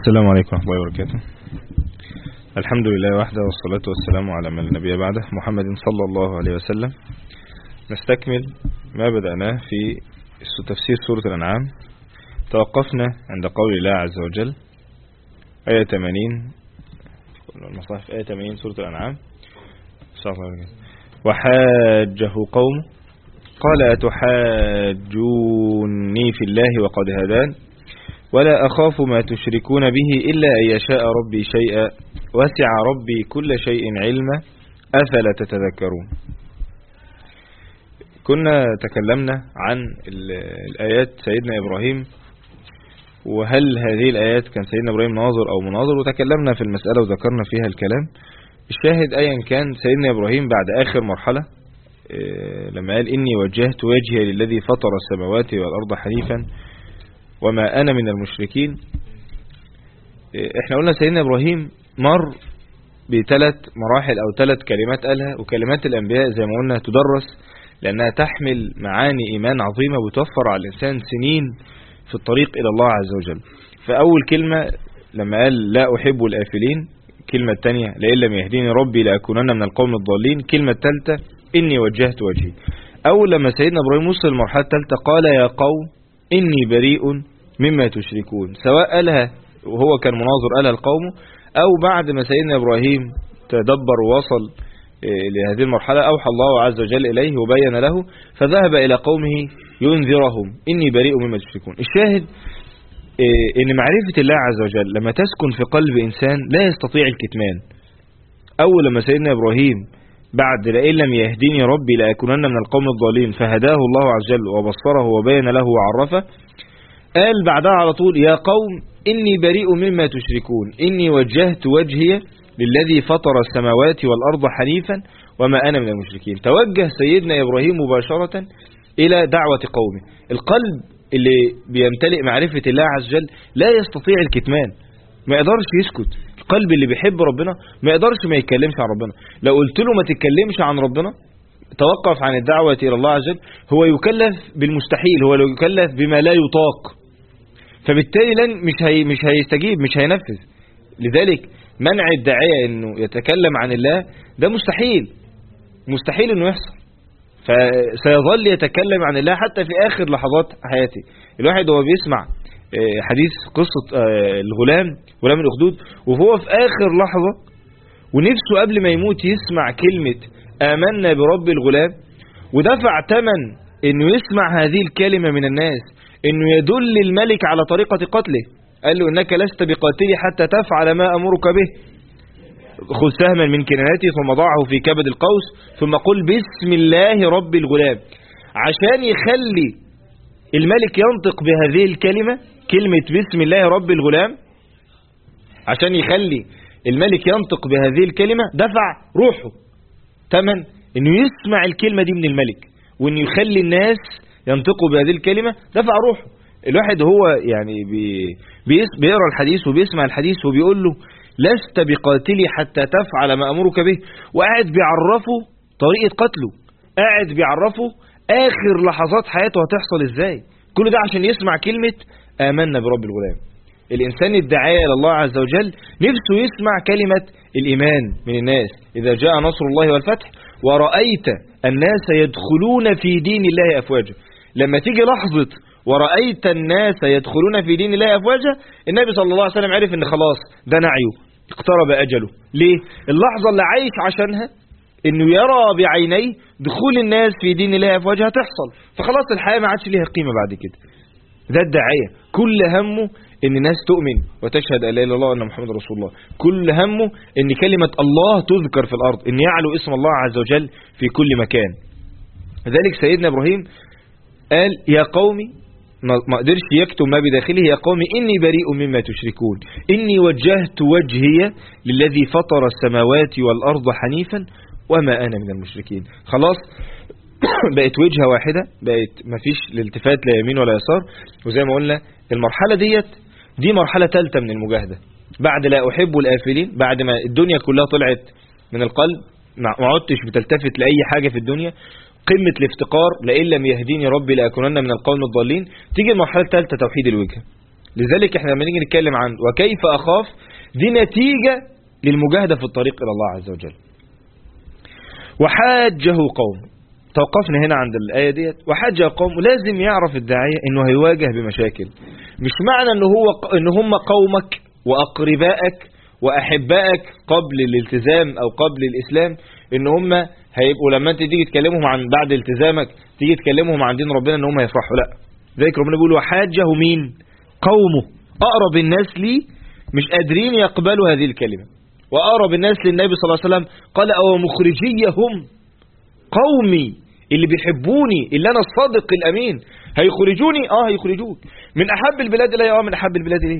السلام عليكم ورحمة الله وبركاته. الحمد لله وحده، والصلاة والسلام على من لا نبي بعده، محمد صلى الله عليه وسلم. نستكمل ما بدأناه في تفسير سورة الأنعام. توقفنا عند قول الله عز وجل آية 80 المصاحف، آية 80 سورة الأنعام. وحاجه قوم قال أتحاجوني في الله وقد هدان ولا أخاف ما تشركون به إلا أن يشاء ربي شيئا وسع ربي كل شيء علما أفلا تتذكرون. كنا تكلمنا عن الآيات سيدنا إبراهيم، وهل هذه الآيات كان سيدنا إبراهيم ناظر أو مناظر، وتكلمنا في المسألة وذكرنا فيها الكلام. الشاهد أيا كان سيدنا إبراهيم بعد آخر مرحلة لما قال إني وجهت وجهي للذي فطر السماوات والأرض حنيفا وما أنا من المشركين. احنا قلنا سيدنا إبراهيم مر بثلاث مراحل أو ثلاث كلمات قالها، وكلمات الأنبياء زي ما قلنا تدرس لأنها تحمل معاني إيمان عظيمة وتوفر على الإنسان سنين في الطريق إلى الله عز وجل. فأول كلمة لما قال لا أحب الآفلين، كلمة الثانية لئن لم يهديني ربي لأكونن من القوم الضالين، كلمة الثالثة إني وجهت وجهي. أول لما سيدنا إبراهيم وصل المرحلة الثالثة قال يا قوم إني بريء مما تشركون، سواء قالها وهو كان مناظر قالها القوم، أو بعد ما سيدنا إبراهيم تدبر ووصل لهذه المرحلة أوحى الله عز وجل إليه وبين له فذهب إلى قومه ينذرهم إني بريء مما تشركون. الشاهد إن معرفة الله عز وجل لما تسكن في قلب إنسان لا يستطيع الكتمان. أول لما سيدنا إبراهيم بعد لئن لم يهديني ربي لأكونن من القوم الضالين فهداه الله عز وجل وبصره وبين له وعرفه، قال بعدها على طول يا قوم إني بريء مما تشركون إني وجهت وجهي للذي فطر السماوات والأرض حنيفا وما أنا من المشركين. توجه سيدنا إبراهيم مباشرة إلى دعوة قومه. القلب اللي بيمتلئ معرفة الله عز وجل لا يستطيع الكتمان، ما يقدرش يسكت. القلب اللي بيحب ربنا ما يقدرش ما يتكلمش عن ربنا. لو قلت له ما تتكلمش عن ربنا، توقف عن الدعوة إلى الله عز وجل، هو يكلف بالمستحيل، هو يكلف بما لا يطاق، فبالتالي مش هيستجيب، مش هينفذ. لذلك منع الداعية انه يتكلم عن الله ده مستحيل انه يحصل، فسيظل يتكلم عن الله حتى في اخر لحظات حياته. الواحد هو بيسمع حديث قصة الغلام الأخدود، وهو في اخر لحظة ونفسه قبل ما يموت يسمع كلمة آمنا برب الغلام، ودفع ثمن انه يسمع هذه الكلمة من الناس، انه يدل الملك على طريقة قتله. قال له انك لست بقاتلي حتى تفعل ما امرك به، خذ سهما من كنانته ثم ضعه في كبد القوس ثم قل بسم الله رب الغلام، عشان يخلي الملك ينطق بهذه الكلمة، كلمة بسم الله رب الغلام، عشان يخلي الملك ينطق بهذه الكلمة دفع روحه ثمن انه يسمع الكلمة دي من الملك، وانه يخلي الناس ينطقوا بهذه الكلمة دفع روحه. الواحد هو يعني بيقرأ الحديث وبيسمع الحديث وبيقول له لست بقاتلي حتى تفعل ما أمرك به، وقاعد بيعرفه طريقة قتله، قاعد بيعرفه آخر لحظات حياته هتحصل إزاي. كل ده عشان يسمع كلمة آمنا برب الغلام. الإنسان الداعية إلى الله عز وجل نفسه يسمع كلمة الإيمان من الناس، إذا جاء نصر الله والفتح ورأيت الناس يدخلون في دين الله أفواجا. لما تيجي لحظة ورأيت الناس يدخلون في دين الله أفواجا، النبي صلى الله عليه وسلم عرف ان خلاص ده نعيه، اقترب أجله. ليه؟ اللحظة اللي عايش عشانها انه يرى بعينيه دخول الناس في دين الله أفواجا هتحصل، فخلاص الحياة ما عادش ليها قيمة بعد كده. ده الداعية كل همه ان الناس تؤمن وتشهد أن لا إله إلا الله وأن محمد رسول الله، كل همه ان كلمة الله تذكر في الأرض، ان يعلو اسم الله عز وجل في كل مكان. لذلك سيدنا إبراهيم قال يا قومي، ما قدرش يكتم ما بداخله، يا قوم إني بريء مما تشركون إني وجهت وجهي للذي فطر السماوات والأرض حنيفا وما أنا من المشركين. خلاص بقت وجهة واحدة، بقت مفيش الالتفات لا يمين ولا يسار. وزي ما قلنا المرحلة دي مرحلة ثالثة من المجاهدة بعد لا أحب الآفلين. بعد ما الدنيا كلها طلعت من القلب، ما عدتش بتلتفت لأي حاجة في الدنيا، قمة الافتقار لئن لم يهديني ربي لأكونن من القوم الضالين. تيجي المرحلة الثالثة توحيد الوجه. لذلك احنا لما نيجي نتكلم عن وكيف أخاف، دي نتيجة للمجاهدة في الطريق إلى الله عز وجل. وحاجه قوم، توقفنا هنا عند الآية ديت. وحاجه قوم، لازم يعرف الداعية انه هيواجه بمشاكل. مش معنى ان هم قومك وأقربائك وأحبائك قبل الالتزام أو قبل الإسلام ان هم هيبقوا لما انت تيجي تكلمهم عن بعد التزامك تيجي تكلمهم عن دين ربنا ان هم هيفرحوا. لا، ذلك ربنا بيقول وحاجه مين؟ قومه، أقرب الناس لي مش قادرين يقبلوا هذه الكلمة. وأقرب الناس للنبي صلى الله عليه وسلم قال أو مخرجيهم، قومي اللي بيحبوني اللي أنا الصادق الأمين هيخرجوني. هيخرجوك من أحب البلاد إلي، من أحب البلاد إليه.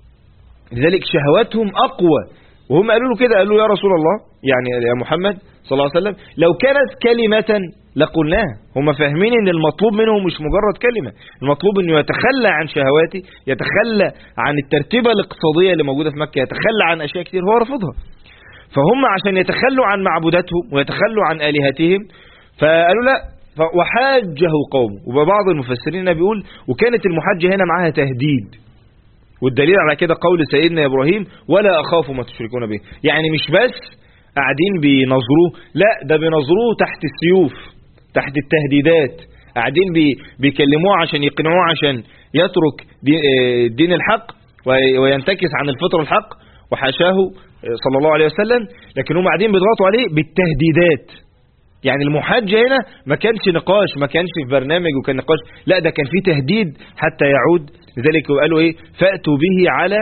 لذلك شهواتهم أقوى، وهم قالوا له كده، قالوا يا رسول الله، يعني يا محمد صلى الله عليه وسلم، لو كانت كلمة لقلناها. هم فاهمين ان المطلوب منهم مش مجرد كلمة، المطلوب انه يتخلى عن شهواته، يتخلى عن الترتيبة الاقتصادية اللي موجودة في مكة، يتخلى عن اشياء كتير هو رفضها. فهم عشان يتخلوا عن معبوداتهم ويتخلوا عن آلهتهم فقالوا لا. وحاجه قومه. وبعض المفسرين بيقول وكانت المحاجة هنا معاها تهديد، والدليل على كده قول سيدنا إبراهيم ولا أخاف ما تشركون به. يعني مش بس قاعدين بينظروه، لا ده بينظروه تحت السيوف، تحت التهديدات، قاعدين بيكلموه عشان يقنعوه عشان يترك دين الحق وينتكس عن الفطر الحق وحاشاه صلى الله عليه وسلم، لكن هم قاعدين بيضغطوا عليه بالتهديدات. يعني المحاجة هنا ما كانش نقاش، ما كانش في برنامج وكان نقاش، لا ده كان فيه تهديد حتى يعود. لذلك قالوا ايه؟ فأتوا به على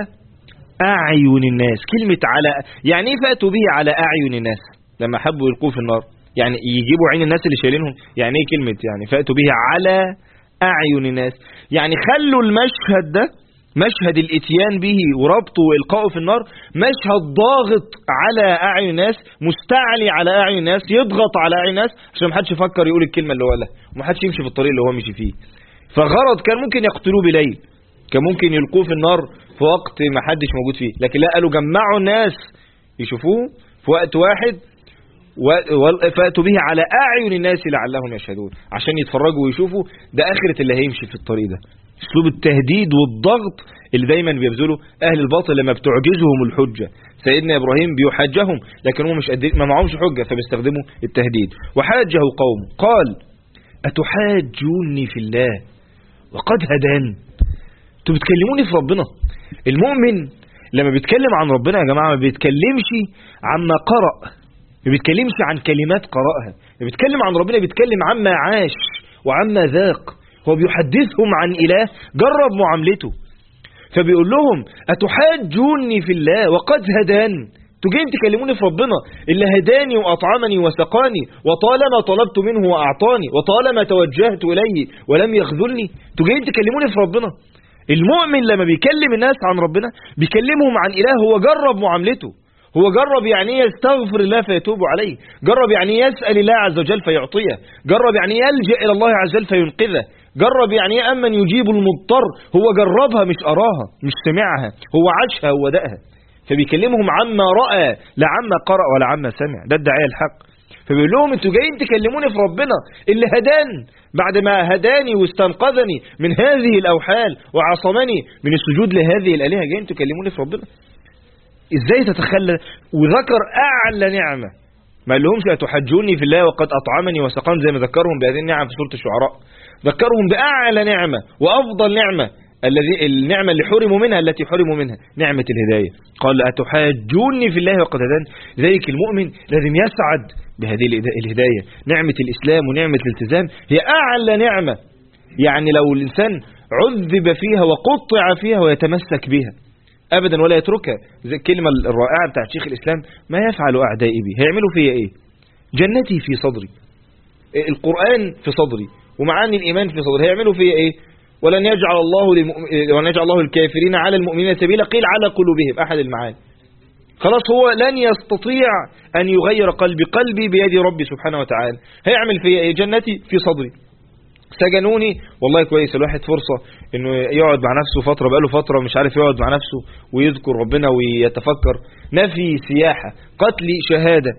أعين الناس. كلمة على، يعني ايه فأتوا به على أعين الناس؟ لما حبوا يلقوه في النار يعني يجيبوا عين الناس اللي شايلينهم. يعني ايه كلمة يعني فأتوا به على أعين الناس؟ يعني خلوا المشهد ده، مشهد الاتيان به وربطه وإلقائه في النار، مشهد ضاغط على أعين الناس، مستعلي على أعين الناس، يضغط على أعين الناس عشان ما حدش يفكر يقول الكلمة اللي هو قالها، وما حدش يمشي في الطريق اللي هو مشي فيه. فغرض كان ممكن يقتلوه بليل، كان ممكن يلقوه في النار في وقت ما حدش موجود فيه، لكن لا، قالوا جمعوا الناس يشوفوه في وقت واحد فأتوا به على أعين الناس لعلهم يشهدون، عشان يتفرجوا ويشوفوا ده آخرة اللي هيمشي في الطريق ده. اسلوب التهديد والضغط اللي دايما بيبذله أهل الباطل لما بتعجزهم الحجة. سيدنا إبراهيم بيحاجهم لكن هم مش قادرين، ما معهمش حجة، فبيستخدموا التهديد. وحاجه قوم قال أتحاجوني في الله وقد هدان. انتوا بتكلموني في ربنا. المؤمن لما بيتكلم عن ربنا يا جماعة ما بيتكلمش عما قرأ، ما بيتكلمش عن كلمات قرأها، بيتكلم عن ربنا، بيتكلم عما عاش وعما ذاق. هو بيحدثهم عن إله جرب معاملته، فبيقول لهم أتحاجوني في الله وقد هدان. انتوا جايين تكلموني في ربنا اللي هداني وأطعمني وسقاني، وطالما طلبت منه وأعطاني، وطالما توجهت إليه ولم يخذلني. انتوا جايين تكلموني في ربنا. المؤمن لما بيكلم الناس عن ربنا بيكلمهم عن إله هو جرب معاملته، هو جرب يعني يستغفر الله فيتوب عليه، جرب يعني يسأل الله عز وجل فيعطيه، جرب يعني يلجأ إلى الله عز وجل فينقذه، جرب يعني أمن يجيب المضطر. هو جربها مش أراها مش سمعها، هو عاشها وودأها. فبيكلمهم عما رأى لا عما قرأ ولا عما سمع. ده الداعية الحق. فبيقول لهم انتوا جايين تكلموني في ربنا اللي هدان بعد ما هداني واستنقذني من هذه الأوحال وعصمني من السجود لهذه الآلهة، جايين تكلموني في ربنا. ازاي تتخلى؟ وذكر أعلى نعمة، ما قال لهمش أتحجوني في الله وقد أطعمني وسقان زي ما ذكرهم بهذه النعم في سورة الشعراء، ذكرهم بأعلى نعمة وأفضل نعمة، النعمة اللي حرموا منها، التي حرموا منها نعمة الهداية. قال أتحاجوني في الله وقد هدان. ذلك المؤمن لازم يسعد بهذه الهداية. نعمة الإسلام ونعمة الالتزام هي أعلى نعمة، يعني لو الإنسان عذب فيها وقطع فيها ويتمسك بها أبدا ولا يتركها. زي الكلمة الرائعة بتاعت شيخ الإسلام: ما يفعل أعدائي بي؟ هيعملوا فيها إيه؟ جنتي في صدري، القرآن في صدري، ومعاني الإيمان في صدري، هيعملوا فيها إيه؟ ولن يجعل الله الكافرين على المؤمنين سبيلا، قيل على قلوبهم، أحد المعاني. خلاص هو لن يستطيع أن يغير قلبي بيد ربي سبحانه وتعالى. هيعمل فيها إيه؟ جنتي في صدري. سجنوني، والله كويس الواحد فرصة انه يقعد مع نفسه فترة، بقاله فترة مش عارف يقعد مع نفسه ويذكر ربنا ويتفكر. نفي، سياحة، قتل، شهادة،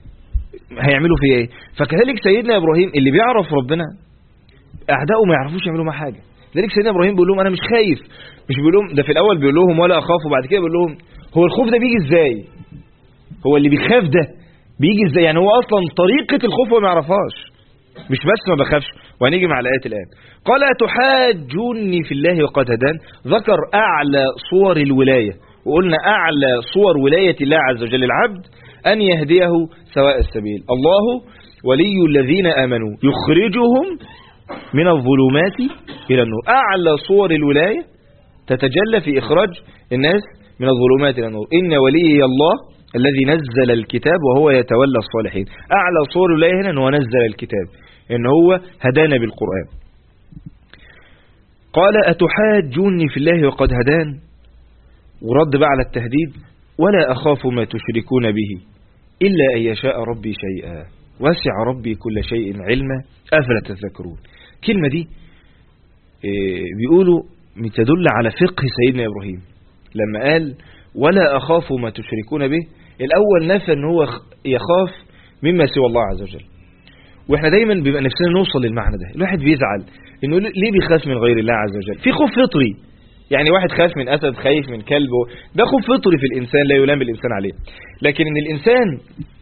هيعملوا فيه ايه؟ فكذلك سيدنا ابراهيم اللي بيعرف ربنا اعدائه ما يعرفوش يعملوا معاه حاجة، لذلك سيدنا ابراهيم بيقول لهم انا مش خايف، مش بيقول لهم ده في الاول بيقول لهم ولا اخاف، وبعد كده بيقول لهم هو الخوف ده بيجي ازاي؟ هو اللي بيخاف ده بيجي ازاي؟ يعني هو اصلا طريقة الخوف هو ما يعرفهاش، مش بس ما بخافش. وهنيجي مع الآيات الآن. قال أتحاجوني في الله وقد هدان. ذكر أعلى صور الولاية، وقلنا أعلى صور ولاية الله عز وجل العبد أن يهديه سواء السبيل. الله ولي الذين آمنوا يخرجهم من الظلمات إلى النور. أعلى صور الولاية تتجلى في إخراج الناس من الظلمات إلى النور. إن ولي الله الذي نزل الكتاب وهو يتولى الصالحين. أعلى صور الولاية هنا أنه نزل الكتاب، إن هو هدانا بالقرآن. قال أتحاجوني في الله وقد هدان، ورد بقى على التهديد ولا أخاف ما تشركون به إلا أن يشاء ربي شيئا وسع ربي كل شيء علما أفلا تذكرون. كلمة دي بيقولوا تدل على فقه سيدنا إبراهيم لما قال ولا أخاف ما تشركون به. الأول نفى أنه هو يخاف مما سوى الله عز وجل، وإحنا دايما بيبقى نفسنا نوصل للمعنى ده. الواحد بيزعل إنه ليه بيخاف من غير الله عز وجل. في خوف فطري، يعني واحد خاف من أسد، خايف من كلبه، ده خوف فطري في الإنسان لا يلام الإنسان عليه. لكن إن الإنسان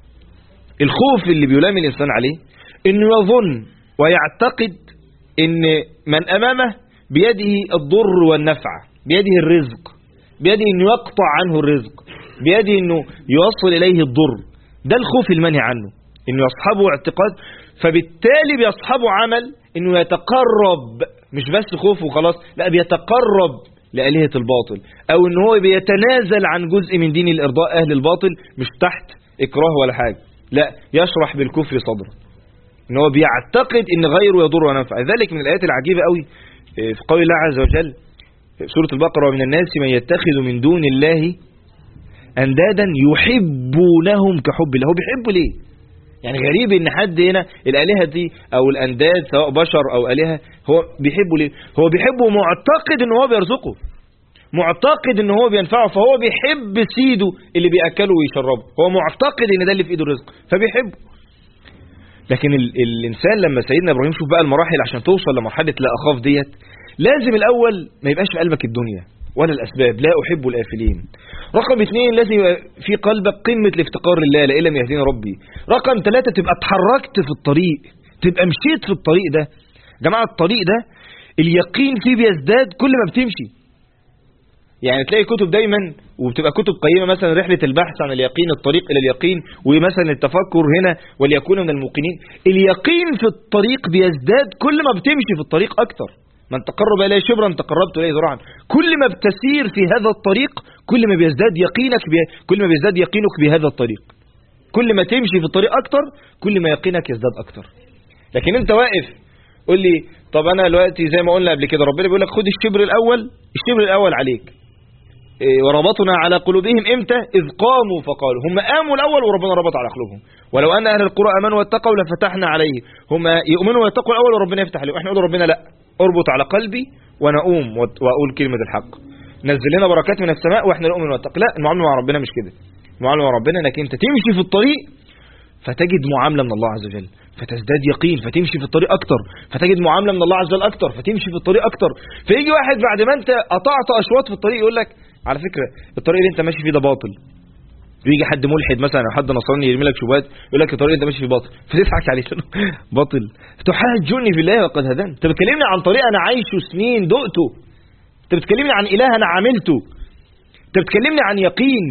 الخوف اللي بيلام الإنسان عليه إنه يظن ويعتقد إن من أمامه بيده الضر والنفع، بيده الرزق، بيده إنه يقطع عنه الرزق، بيده إنه يوصل إليه الضر. ده الخوف المنهي عنه، إنه يصحبه اعتقاد، فبالتالي بيصحبه عمل إنه يتقرب، مش بس خوف وخلاص، لا بيتقرب لآلهة الباطل، أو إنه هو بيتنازل عن جزء من دين الإرضاء أهل الباطل، مش تحت إكراه ولا حاجة، لا يشرح بالكفر صدره، إنه هو بيعتقد إن غيره يضر ونفع. ذلك من الآيات العجيبة قوي في قول الله عز وجل في سورة البقرة ومن الناس من يتخذ من دون الله أندادا يحبونهم كحب الله. هو بيحبه ليه؟ يعني غريب ان حد هنا الآلهة دي او الأنداد سواء بشر او آلهة هو بيحبه ليه؟ هو بيحبه معتقد ان هو بيرزقه، معتقد ان هو بينفعه، فهو بيحب سيده اللي بيأكله ويشربه، هو معتقد ان ده اللي في ايده الرزق فبيحبه. لكن الإنسان لما سيدنا إبراهيم شوف بقى المراحل عشان توصل لمرحلة لا أخاف ديت، لازم الأول ما يبقاش في قلبك الدنيا ولا الأسباب، لا أحب الآفلين. رقم 2 لازم يبقى في قلبك قمة الافتقار لله لئن لم يهديني ربي. رقم 3 تبقى اتحركت في الطريق، تبقى مشيت في الطريق ده. جماعة الطريق ده اليقين فيه بيزداد كل ما بتمشي. يعني تلاقي كتب دايما وبتبقى كتب قيمة، مثلا رحلة البحث عن اليقين، الطريق إلى اليقين، ومثلا التفكر هنا وليكون من الموقنين. اليقين في الطريق بيزداد كل ما بتمشي في الطريق أكتر. من تقرب إليه شبرا تقربت إليه ذراعا. كل ما بتسير في هذا الطريق كل ما بيزداد يقينك كل ما بيزداد يقينك بهذا الطريق. كل ما تمشي في الطريق أكتر كل ما يقينك يزداد أكتر. لكن أنت واقف قول لي طب أنا دلوقتي زي ما قلنا قبل كده ربنا بيقول لك خد الشبر الأول عليك. وربطنا على قلوبهم امتى؟ إذ قاموا فقالوا. هم قاموا الأول وربنا ربط على قلوبهم. ولو أن أهل القرى آمنوا واتقوا لفتحنا عليه. هم يؤمنوا ويتقوا الأول وربنا يفتح عليهم. احنا نقول ربنا لا، اربط على قلبي وانا اقوم واقول كلمة الحق، نزل لنا بركات من السماء واحنا نؤمن ونتقي. لا، المعاملة مع ربنا مش كده. المعاملة مع ربنا انك انت تمشي في الطريق فتجد معاملة من الله عز وجل فتزداد يقين فتمشي في الطريق اكتر، فتجد معاملة من الله عز وجل اكتر فتمشي في الطريق اكتر. فيجي واحد بعد ما انت قطعت اشواط في الطريق يقول لك على فكرة الطريق اللي انت ماشي فيه ده باطل. ويجي حد ملحد مثلا او حد نصراني يرمي لك شبهات يقول لك الطريق اللي انت ماشي فيه باطل، فتضحك عليه باطل. تحاجوني في الله وقد هدان. انت بتكلمني عن طريق انا عايشه سنين دقته، انت بتكلمني عن اله انا عملته، انت بتكلمني عن يقين،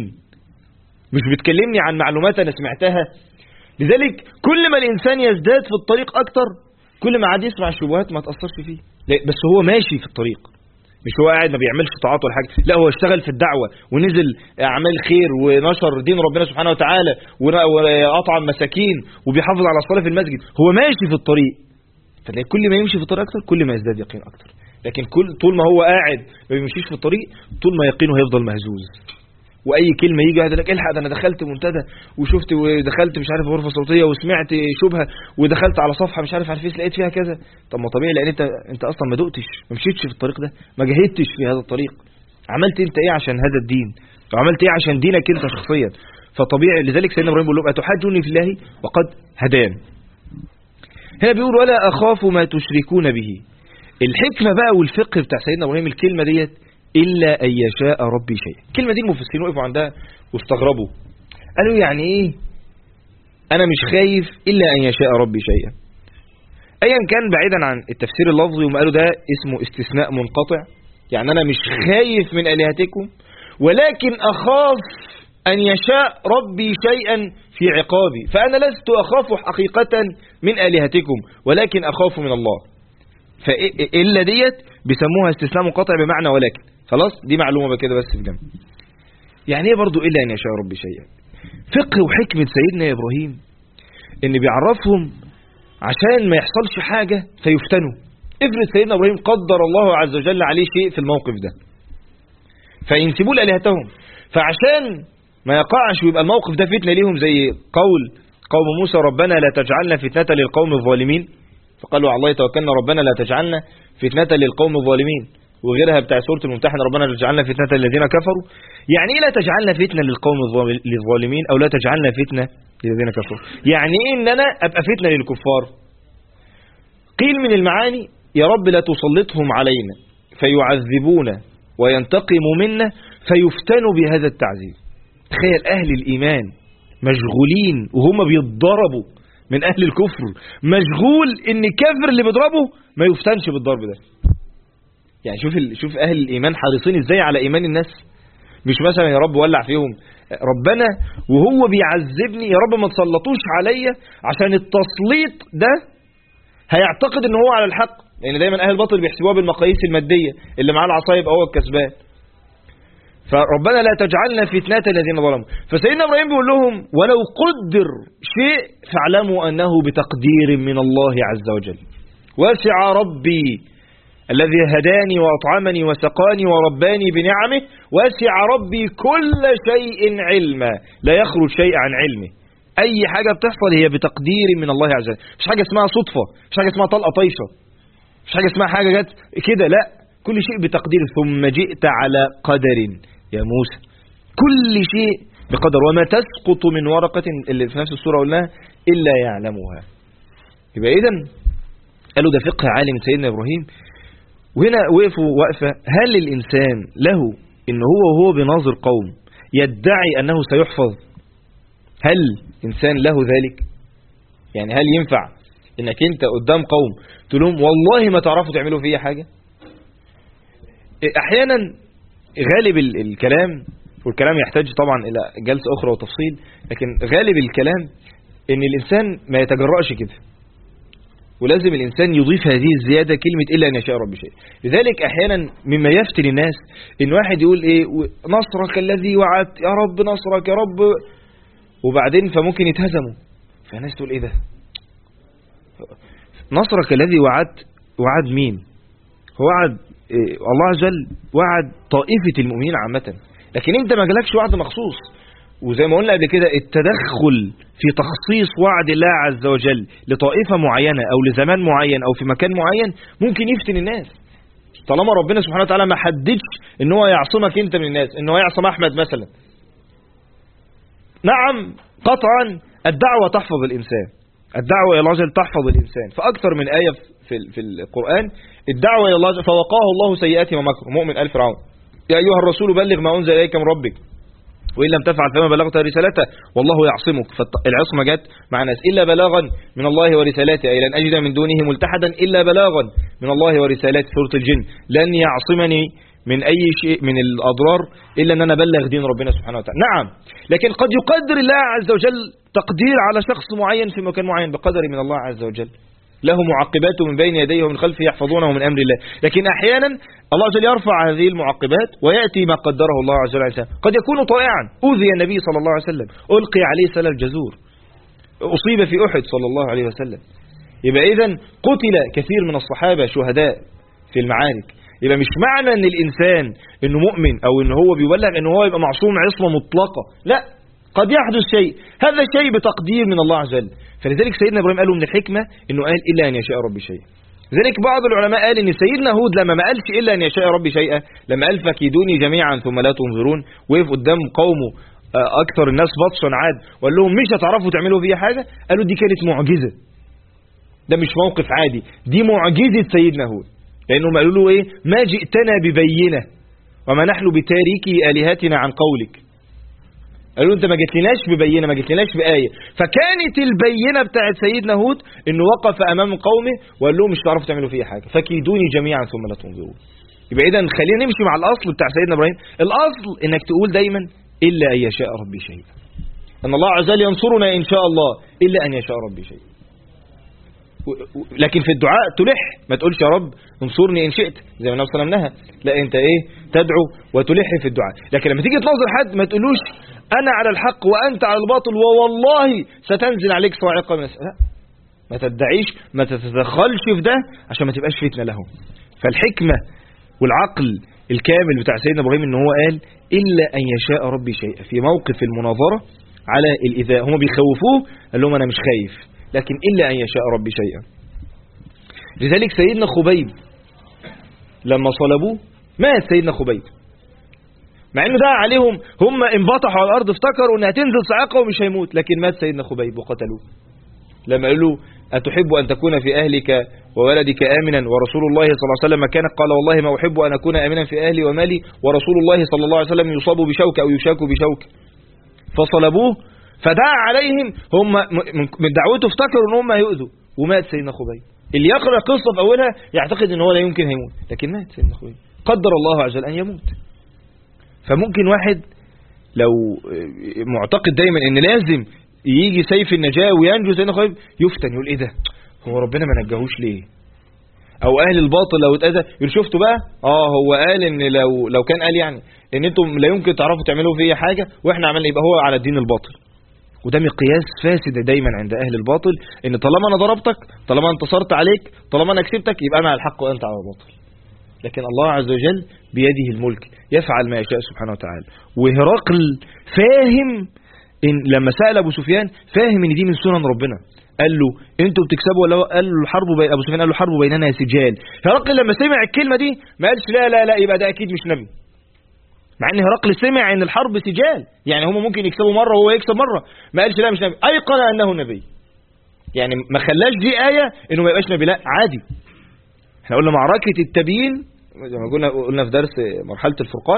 مش بتكلمني عن معلومات انا سمعتها. لذلك كل ما الانسان يزداد في الطريق اكتر كل ما عاد يسمع الشبهات ما تاثرش فيه، بس هو ماشي في الطريق، مش هو قاعد ما بيعملش طاعات ولا حاجه، لا هو اشتغل في الدعوه ونزل اعمال خير ونشر دين ربنا سبحانه وتعالى واطعم مساكين وبيحافظ على الصلاه في المسجد. هو ماشي في الطريق، فتلاقي كل ما يمشي في الطريق اكتر كل ما يزداد يقين اكتر. لكن طول ما هو قاعد ما بيمشيش في الطريق طول ما يقينه هيفضل مهزوز. واي كلمه يجي يقول لك الحق ده انا دخلت منتدى وشفت ودخلت مش عارف غرفه صوتيه وسمعت شبهه ودخلت على صفحه مش عارف على الفيس لقيت فيها كذا. طب ما طبيعي لان انت اصلا ما دقتش، ما مشيتش في الطريق ده، ما جهدتش في هذا الطريق. عملت انت ايه عشان هذا الدين؟ وعملت ايه عشان دينك انت شخصيا؟ فطبيعي لذلك سيدنا ابراهيم بيقول لهم اتحاجوني في الله وقد هدان. هنا بيقول ولا اخاف ما تشركون به. الحكمة بقى والفقه بتاع سيدنا إبراهيم الكلمة ديت إلا أن يشاء ربي شيئا. الكلمة دي المفسرين وقفوا عندها واستغربوا، قالوا يعني إيه أنا مش خايف إلا أن يشاء ربي شيئا؟ أيا كان بعيدا عن التفسير اللفظي، وما قالوا ده اسمه استثناء منقطع، يعني أنا مش خايف من آلهتكم ولكن أخاف أن يشاء ربي شيئا في عقابي، فأنا لست أخاف حقيقة من آلهتكم ولكن أخاف من الله. فإلا ديت بيسموها استثناء منقطع بمعنى ولكن. خلاص دي معلومة بكده بس في جنب. يعني ايه برضو إلا أن يشاء ربي شيئا؟ فقه وحكمة سيدنا إبراهيم إن بيعرفهم عشان ما يحصلش حاجة فيفتنوا. افرض سيدنا إبراهيم قدر الله عز وجل عليه شيء في الموقف ده فينسبوا لآلهتهم، فعشان ما يقعش ويبقى الموقف ده فتنة ليهم، زي قوم موسى ربنا لا تجعلنا فتنة للقوم الظالمين، فقالوا على الله توكلنا ربنا لا تجعلنا فتنة للقوم الظالمين، وغيرها بتاع سورة الممتحنة ربنا لا تجعلنا فتنة للذين كفروا. يعني ايه لا تجعلنا فتنة للقوم الظالمين او لا تجعلنا فتنة للذين كفروا؟ يعني ايه ان انا ابقى فتنة للكفار؟ قيل من المعاني يا رب لا تسلطهم علينا فيعذبونا وينتقموا منا فيفتنوا بهذا التعذيب. تخيل أهل الإيمان مشغولين وهم بيتضربوا من أهل الكفر، مشغول إن الكافر اللي بيضربه ما يفتنش بالضرب ده. يعني شوف أهل الإيمان حريصين إزاي على إيمان الناس، مش مثلا يا رب ولع فيهم، ربنا وهو بيعذبني يا رب ما تسلطوش عليا، عشان التسليط ده هيعتقد إن هو على الحق، لأن دايما أهل الباطل بيحسبوها بالمقاييس المادية، اللي معاه العصاية يبقى هو الكسبان. فربنا لا تجعلنا فتنة الذين ظلموا. فسيدنا إبراهيم بيقول لهم ولو قدر شيء فاعلموا أنه بتقدير من الله عز وجل. وسع ربي الذي هداني وأطعمني وسقاني ورباني بنعمه، وسع ربي كل شيء علما لا يخرج شيء عن علمه. أي حاجة بتحصل هي بتقدير من الله عز وجل، مش حاجة اسمها صدفة، مش حاجة اسمها طلقة طيشة، مش حاجة اسمها حاجة جت كده، لا، كل شيء بتقدير. ثم جئت على قدر يا موسى، كل شيء بقدر، وما تسقط من ورقة اللي في نفس السورة قلناها إلا يعلمها. يبقى إذن قالوا ده فقه عالم سيدنا إبراهيم. وهنا وقفوا وقفة، هل الإنسان له إن هو بناظر قوم يدعي أنه سيحفظ؟ هل إنسان له ذلك؟ يعني هل ينفع إنك أنت قدام قوم تقول لهم والله ما تعرفوا تعملوا فيه حاجة؟ أحيانا غالب الكلام، والكلام يحتاج طبعا إلى جلسة أخرى وتفصيل، لكن غالب الكلام إن الإنسان ما يتجرأش كده، ولازم الإنسان يضيف هذه الزيادة كلمة إلا أن يشاء ربي شيء. لذلك أحيانا مما يفتن الناس إن واحد يقول إيه نصرك الذي وعدت يا رب، نصرك يا رب، وبعدين فممكن يتهزموا، فالناس تقول إيه ده نصرك الذي وعدت؟ وعد مين؟ هو وعد الله عز وجل، وعد طائفة المؤمنين عامة، لكن انت ما جالكش وعد مخصوص. وزي ما قلنا قبل كده التدخل في تخصيص وعد الله عز وجل لطائفة معينة او لزمان معين او في مكان معين ممكن يفتن الناس، طالما ربنا سبحانه وتعالى ما حددش ان هو يعصمك انت من الناس، ان هو يعصم احمد مثلا. نعم قطعا الدعوة تحفظ الانسان، الدعوة الى الله عز وجل تحفظ الانسان، فاكثر من آية في القرآن الدعوة الى الله عز وجل، فوقاه الله سيئات ومكر مؤمن آل فرعون، يا ايها الرسول بلغ ما انزل اليك من ربك وإن لم تفعل فما بلغت رسالته والله يعصمك. فالعصمة جت مع ناس إلا بلاغا من الله ورسالته، أي لن أجد من دونه ملتحدا إلا بلاغا من الله ورسالته. سورة الجن لن يعصمني من أي شيء من الأضرار إلا أن أنا بلغ دين ربنا سبحانه وتعالى. نعم، لكن قد يقدر الله عز وجل تقدير على شخص معين في مكان معين بقدر من الله عز وجل، له معقبات من بين يديه ومن خلفه يحفظونه من أمر الله. لكن أحيانا الله عز وجل يرفع هذه المعقبات ويأتي ما قدره الله عز وجل. قد يكون طائعا، أوذي النبي صلى الله عليه وسلم، ألقي عليه سل الجزور، أصيب في أحد صلى الله عليه وسلم. يبقى إذن قتل كثير من الصحابة شهداء في المعارك. يبقى مش معنى أن الإنسان أنه مؤمن أو أنه هو بيبلغ أنه هو يبقى معصوم عصمة مطلقة، لا، قد يحدث شيء، هذا الشيء بتقدير من الله عز وجل. فلذلك سيدنا إبراهيم قالوا من الحكمة أنه قال إلا أن يشاء ربي شيئا. لذلك بعض العلماء قال ان سيدنا هود لما ما قالش الا ان يشاء ربي شيئا، لما قال فكيدوني جميعا ثم لا تنظرون، وقف قدام قومه اكثر الناس بطشا عاد وقال لهم مش هتعرفوا تعملوا فيها حاجه، قالوا دي كانت معجزه، ده مش موقف عادي، دي معجزه سيدنا هود. لأنهم قالوا له إيه؟ ما جئتنا ببينة وما نحن بتاريكي آلهتنا عن قولك. قالوا له أنت ما جئتلناش ببينة، ما جئتلناش بآية. فكانت البينة بتاعت سيدنا هود إنه وقف أمام قومه وقال لهم مش هتعرفوا تعملوا فيها حاجة، فكيدوني جميعا ثم لا تنظرون. يبقى إذا خلينا نمشي مع الأصل بتاع سيدنا إبراهيم. الأصل إنك تقول دايما إلا أن يشاء ربي شيئا، أن الله عز وجل ينصرنا إن شاء الله إلا أن يشاء ربي شيئا. لكن في الدعاء تلح، ما تقولش يا رب انصرني إن شئت زي ما النبي صلى الله عليه وسلم نهى، لا أنت إيه تدعو وتلح في الدعاء. لكن لما تيجي تنظر حد ما تقولوش أنا على الحق وأنت على الباطل ووالله ستنزل عليك صاعقة من السماء. لا، ما تدعيش، ما تتدخلش في ده عشان ما تبقاش فتنة لهم. فالحكمة والعقل الكامل بتاع سيدنا إبراهيم إن هو قال إلا أن يشاء ربي شيئا في موقف المناظرة على الإذاء. هم بيخوفوه قال لهم أنا مش خايف، لكن إلا أن يشاء ربي شيئا. لذلك سيدنا خبيب لما صلبوه مات سيدنا خبيب، مع انه دعا عليهم، هم انبطحوا على الارض افتكروا انها تنزل صاعقه ومش هيموت، لكن مات سيدنا خبيب وقتلوه. لما قالوا اتحب ان تكون في اهلك وولدك امنا ورسول الله صلى الله عليه وسلم مكانك، قال والله ما احب ان اكون امنا في اهلي ومالي ورسول الله صلى الله عليه وسلم يصاب بشوكه او يشاك بشوكه. فصلبوه فدعا عليهم، هم من دعوته افتكروا ان هم هيؤذوا ومات سيدنا خبيب. اللي يقرأ قصة في أولها يعتقد ان هو لا يمكن هيموت، لكن مات سيدنا خبيب، قدر الله عز وجل أن يموت. فممكن واحد لو معتقد دايما ان لازم يجي سيف النجاة وينجو سيدنا خبيب يفتن، يقول ايه ده، هو ربنا ما نجاهوش ليه؟ او اهل الباطل لو اتأذى يقول شفتوا بقى، هو قال ان لو كان قال يعني ان انتم لا يمكن تعرفوا تعملوا فيه حاجة واحنا عملنا، يبقى هو على الدين الباطل. وده مقياس فاسد دايما عند اهل الباطل، ان طالما انا ضربتك، طالما انتصرت عليك، طالما انا كسبتك، يبقى انا على الحق وانت على الباطل. لكن الله عز وجل بيده الملك يفعل ما يشاء سبحانه وتعالى. وهرقل فاهم إن لما سأل أبو سفيان فاهم ان دي من سنن ربنا، قال له انتوا بتكسبوا ولا؟ قال له الحرب بين ابو سفيان، قال له الحرب بيننا سجال. هرقل لما سمع الكلمه دي ما قالش لا لا لا يبقى ده اكيد مش نبي، مع ان هرقل سمع ان الحرب سجال، يعني هم ممكن يكسبوا مره وهو يكسب مره، ما قالش لا مش نبي، ايقن انه نبي. يعني ما خلاش دي ايه انه ما يبقاش نبي، لا عادي. احنا قلنا معركه التبيين زي ما قلنا في درس مرحله الفرقان،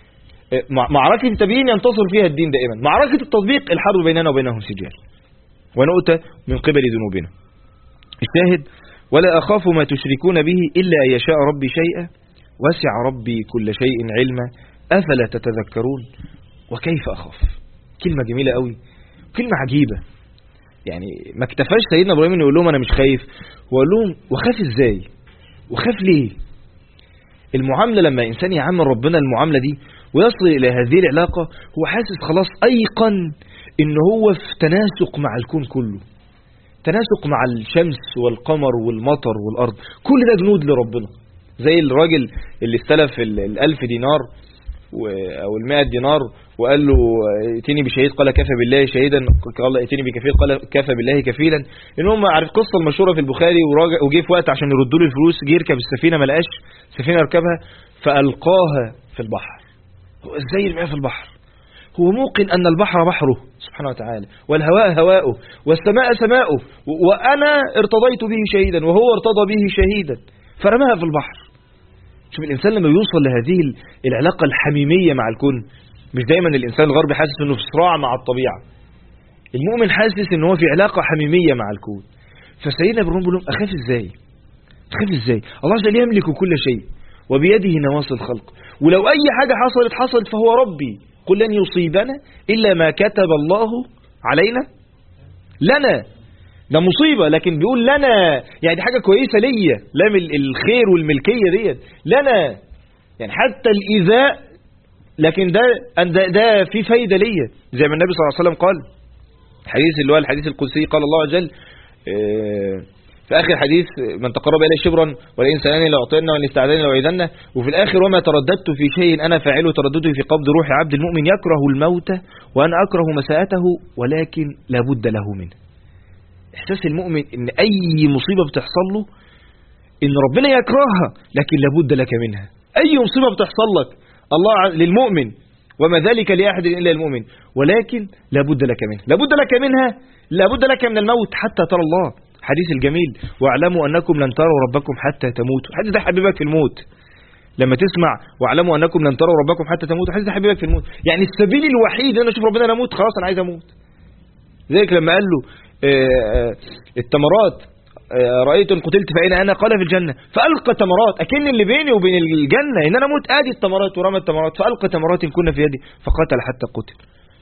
معركه التبيين ينتصر فيها الدين دائما، معركه التطبيق الحرب بيننا وبينهم سجال ونؤتى من قبل ذنوبنا. الشاهد ولا أخاف ما تشركون به إلا أن يشاء ربي شيئا وسع ربي كل شيء علما أفلا تتذكرون. وكيف أخاف، كلمة جميلة قوي، كلمة عجيبة. يعني ما اكتفاش سيدنا إبراهيم انه يقول لهم أنا مش خايف، وقال لهم وخاف إزاي وخاف ليه. المعاملة لما إنسان يعامل ربنا المعاملة دي ويصل إلى هذه العلاقة، هو حاسس خلاص أيقن إن هو في تناسق مع الكون كله، تناسق مع الشمس والقمر والمطر والأرض، كل ده جنود لربنا. زي الراجل اللي استلف 1000 دينار أو 100 دينار وقال له ائتني بشهيد، قال كفى بالله شهيدا، قال ائتني بكفيل، قال كفى بالله كفيلا. إنهم عارف قصة المشهورة في البخاري، وجه في وقت عشان يردوا له الفلوس، جه يركب السفينة ما لقاش سفينة يركبها فألقاها في البحر. هو ازاي يرميها في البحر؟ هو موقن أن البحر بحره سبحانه وتعالى، والهواء هواؤه، والسماء سماؤه، وأنا ارتضيت به شهيدا وهو ارتضى به شهيدا، فرماها في البحر. شوف الإنسان لما يوصل لهذه العلاقة الحميمية مع الكون، مش دايما الإنسان الغربي حاسس أنه في صراع مع الطبيعة، المؤمن حاسس أنه في علاقة حميمية مع الكون. فسيدنا إبراهيم بيقول لهم أخاف إزاي؟ أخاف إزاي؟ الله عز وجل يملك كل شيء وبيده نواصي الخلق، ولو أي حاجة حصلت فهو ربي، قل لن يصيبنا إلا ما كتب الله علينا لنا. ده مصيبة لكن بيقول لنا، يعني دي حاجة كويسة ليا، لام الخير والملكية ديت لنا، يعني حتى الإيذاء لكن ده في فايدة ليا. زي ما النبي صلى الله عليه وسلم قال الحديث اللي هو الحديث القدسي، قال الله عز وجل في آخر حديث من تقرب إلي شبرا ولئن سألني لأعطينه وإن استعاذني لأعيذنه، وفي الآخر وما ترددت في شيء أنا فاعله ترددي في قبض روح عبد المؤمن يكره الموت وأنا أكره مساءته ولكن لابد له منه. إحساس المؤمن إن أي مصيبة بتحصل له إن ربنا يكرهها لكن لابد لك منها. أي مصيبة بتحصل لك الله للمؤمن وما ذلك لأحد إلا المؤمن، ولكن لابد لك منها، لابد لك منها، لابد لك من الموت حتى ترى الله. حديث الجميل واعلموا أنكم لن تروا ربكم حتى تموتوا. الحديث ده حبيبك في الموت، لما تسمع واعلموا أنكم لن تروا ربكم حتى تموتوا، الحديث ده حبيبك في الموت. يعني السبيل الوحيد أن أشوف ربنا أنا أموت، خلاص أنا عايز أموت. ذلك لما قال له التمرات رأيت إن قتلت فأين أنا؟ قال في الجنة، فألقى تمرات، أكن اللي بيني وبين الجنة إن أنا أموت، آدي التمرات ورمى التمرات، فألقى تمرات كنا في يدي فقتل حتى قتل.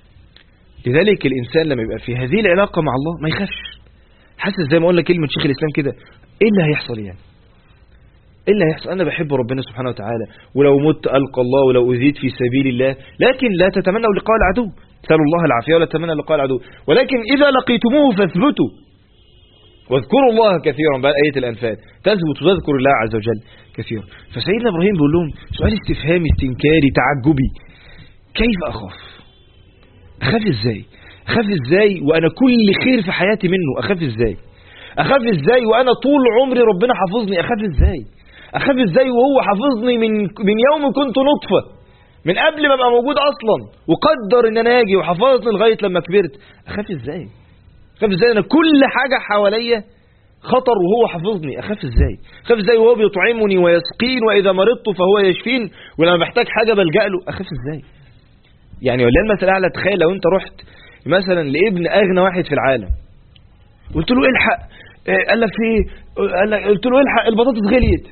لذلك الإنسان لما يبقى في هذه العلاقة مع الله ما يخافش، حاسس زي ما قلنا كلمة شيخ الإسلام كده، إيه اللي هيحصل يعني؟ إيه اللي هيحصل؟ أنا بحب ربنا سبحانه وتعالى، ولو مت ألقى الله، ولو أزيد في سبيل الله، لكن لا تتمنوا لقاء العدو، سألوا الله العافية ولا تتمنوا لقاء العدو، ولكن إذا لقيتموه فاثبتوا واذكروا الله كثيرا. بقى آية الأنفال تثبت وتذكر الله عز وجل كثيرا. فسيدنا إبراهيم بيقول لهم سؤال استفهامي استنكاري تعجبي، كيف أخاف؟ أخاف إزاي؟ أخاف إزاي وأنا كل خير في حياتي منه؟ أخاف إزاي؟ أخاف إزاي وأنا طول عمري ربنا حافظني؟ أخاف إزاي؟ أخاف إزاي وهو حافظني من يوم كنت نطفة، من قبل ما أبقى موجود أصلا، وقدر إن أنا أجي وحفظني لغاية لما كبرت. أخاف إزاي؟ أخاف إزاي أنا كل حاجة حواليا خطر وهو حافظني؟ أخاف إزاي؟ أخاف إزاي وهو بيطعمني ويسقين، وإذا مرضت فهو يشفين، ولما بحتاج حاجة بلجأ له؟ أخاف إزاي؟ يعني ولا المثل الأعلى، تخيل لو أنت رحت مثلا لابن أغنى واحد في العالم قلت له الحق، قال لك في إيه؟ قلت له الحق البطاطس غليت.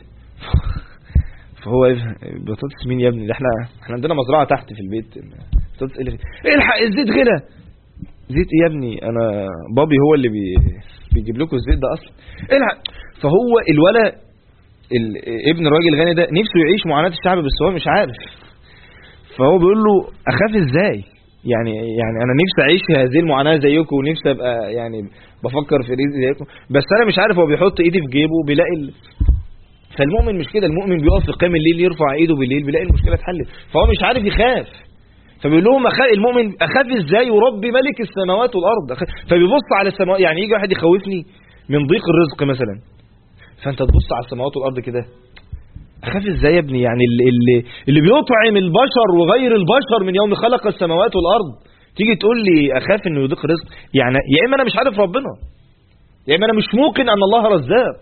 فهو بطاطس مين يا ابني؟ ده احنا عندنا مزرعة تحت في البيت، بطاطس الحق الزيت غلى. زيت ايه يا ابني؟ انا بابي هو اللي بيجيب لكم الزيت ده اصلا. الحق. فهو الولد ابن الراجل الغني ده نفسه يعيش معاناة الشعب، بس هو مش عارف. فهو بيقول له اخاف ازاي؟ يعني انا نفسي اعيش هذه المعاناة زيكم، ونفسي ابقى يعني بفكر في رزق زيكم، بس انا مش عارف. هو بيحط ايدي في جيبه بيلاقي فالمؤمن مش كده، المؤمن بيقف في قيام الليل يرفع ايده بالليل بيلاقي المشكلة اتحلت، فهو مش عارف يخاف. فبيقول لهم المؤمن اخاف ازاي وربي ملك السماوات والارض. فبيبص على السماوات، يعني يجي واحد يخوفني من ضيق الرزق مثلا، فانت تبص على السماوات والارض كده، اخاف ازاي يا ابني؟ يعني اللي بيطعم البشر وغير البشر من يوم خلق السماوات والارض، تيجي تقول لي اخاف انه يضيق الرزق؟ يعني يا اما انا مش عارف ربنا، يا اما انا مش موقن ان الله رزاق.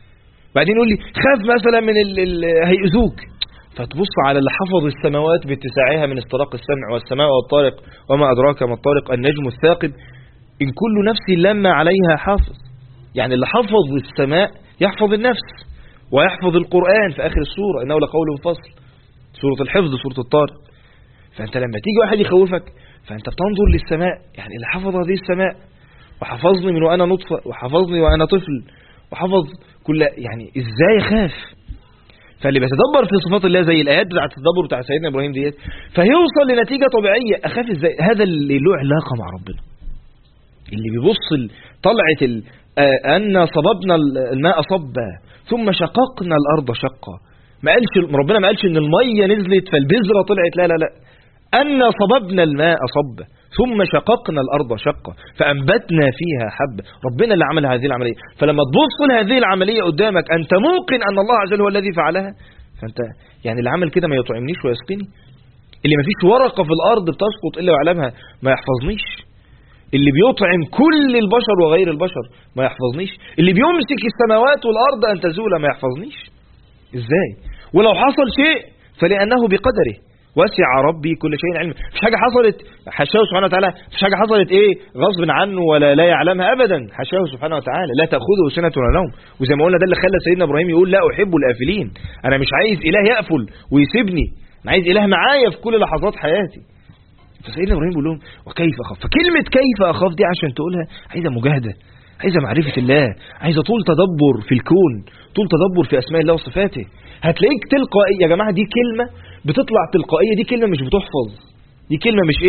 بعدين يقول لي خاف مثلا من هيؤذوك، فتبص على اللي حفظ السماوات باتساعها من استراق السمع، والسماء والطارق وما أدراك ما الطارق النجم الثاقب إن كل نفس لما عليها حافظ. يعني اللي حفظ السماء يحفظ النفس ويحفظ القرآن في آخر السورة، إنه لقول فصل، سورة الحفظ سورة الطارق. فأنت لما تيجي واحد يخوفك فأنت بتنظر للسماء، يعني اللي حفظ هذه السماء وحفظني من وأنا نطفة، وحفظني وأنا طفل، وحفظ كل، يعني إزاي خاف؟ فاللي بيتدبر في صفات الله زي الآيات بتاعت التدبر بتاع سيدنا إبراهيم ديت، فهيوصل لنتيجة طبيعية. أخاف إزاي؟ هذا اللي له علاقة مع ربنا، اللي بيبص طلعت أن صببنا الماء صبا ثم شققنا الأرض شقا. ربنا ما قالش إن المية نزلت فالبذرة طلعت، لا لا لا، أن صببنا الماء صبا ثم شققنا الأرض شقا فأنبتنا فيها حبا. ربنا اللي عمل هذه العملية. فلما تبص لهذه العملية قدامك أنت موقن أن الله عز وجل هو الذي فعلها، فأنت يعني اللي عمل كده ما يطعمنيش ويسقيني، اللي ما فيش ورقة في الأرض بتسقط إلا ويعلمها ما يحفظنيش، اللي بيطعم كل البشر وغير البشر ما يحفظنيش، اللي بيمسك السماوات والأرض أن تزول ما يحفظنيش. إزاي؟ ولو حصل شيء فلأنه بقدره وسع ربي كل شيء علما. مش حاجة حصلت حاشاه سبحانه وتعالى، مش حاجة حصلت غصب عنه ولا لا يعلمها أبدا، حاشاه سبحانه وتعالى، لا تأخذه سنة ولا نوم. وزي ما قلنا ده اللي خلى سيدنا إبراهيم يقول لا أحب الآفلين، أنا مش عايز إله يأفل ويسيبني، أنا عايز إله معايا في كل لحظات حياتي. فسيدنا إبراهيم بيقول لهم وكيف أخاف. فكلمة كيف أخاف دي عشان تقولها عايزة مجاهدة، عايزة معرفة الله، عايزة طول تدبر في الكون، طول تدبر في أسماء الله وصفاته. هتلاقيك تلقائي يا جماعة، دي كلمة بتطلع تلقائية، دي كلمة مش بتحفظ، دي كلمة مش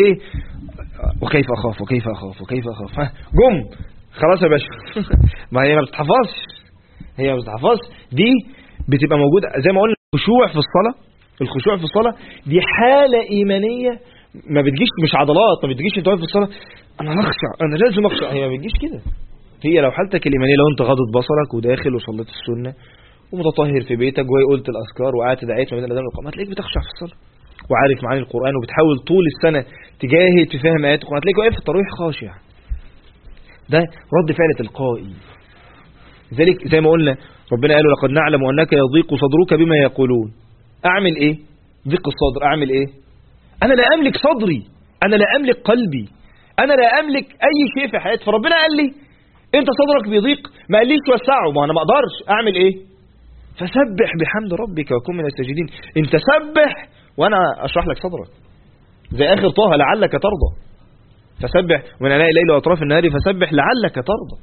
وكيف أخاف وكيف أخاف وكيف أخاف، جم خلاص يا باشا. ما هي ما بتحفظش، هي ما بتحفظش، دي بتبقى موجودة زي ما قلنا. الخشوع في الصلاة، الخشوع في الصلاة دي حالة إيمانية ما بتجيش، مش عضلات، ما بتجيش انت واقف في الصلاة أنا هخشع أنا لازم أخشع، هي ما بتجيش كده. هي لو حالتك الإيمانية لو أنت غضت بصرك وداخل وصليت السنة ومتطهر في بيتك وقلت الأذكار وقعدت دعيت ما بين الأذان والإقامة، هتلاقيك بتخشع في الصلاة وعارف معاني القرآن وبتحاول طول السنة تجاهد في فهم آيات القرآن، هتلاقيك واقف في التراويح خاشع. ده رد فعل تلقائي. لذلك زي ما قلنا ربنا قال لقد نعلم أنك يضيق صدرك بما يقولون. أعمل إيه؟ ضيق الصدر أعمل إيه؟ أنا لا أملك صدري، أنا لا أملك قلبي، أنا لا أملك أي شيء في حياتي. فربنا قال لي أنت صدرك بيضيق، ما قاليش وسعه، ما أنا ما أقدرش أعمل إيه؟ فسبح بحمد ربك وكن من الساجدين. أنت سبح وأنا أشرح لك صدرك، زي آخر طه لعلك ترضى. فسبح من آناء الليل وأطراف النهار فسبح لعلك ترضى.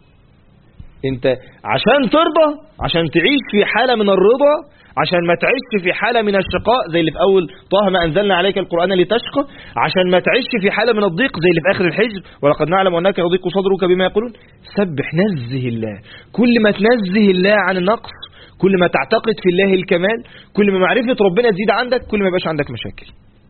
أنت عشان ترضى، عشان تعيش في حالة من الرضا، عشان ما تعيش في حالة من الشقاء زي اللي في أول طه ما أنزلنا عليك القرآن لتشقى، عشان ما تعيش في حالة من الضيق زي اللي في آخر الحجر ولقد نعلم أنك يضيق صدرك بما يقولون. سبح، نزه الله. كل ما تنزه الله عن النقص، كل ما تعتقد في الله الكمال، كل ما معرفة ربنا تزيد عندك، كل ما يبقاش عندك مشاكل.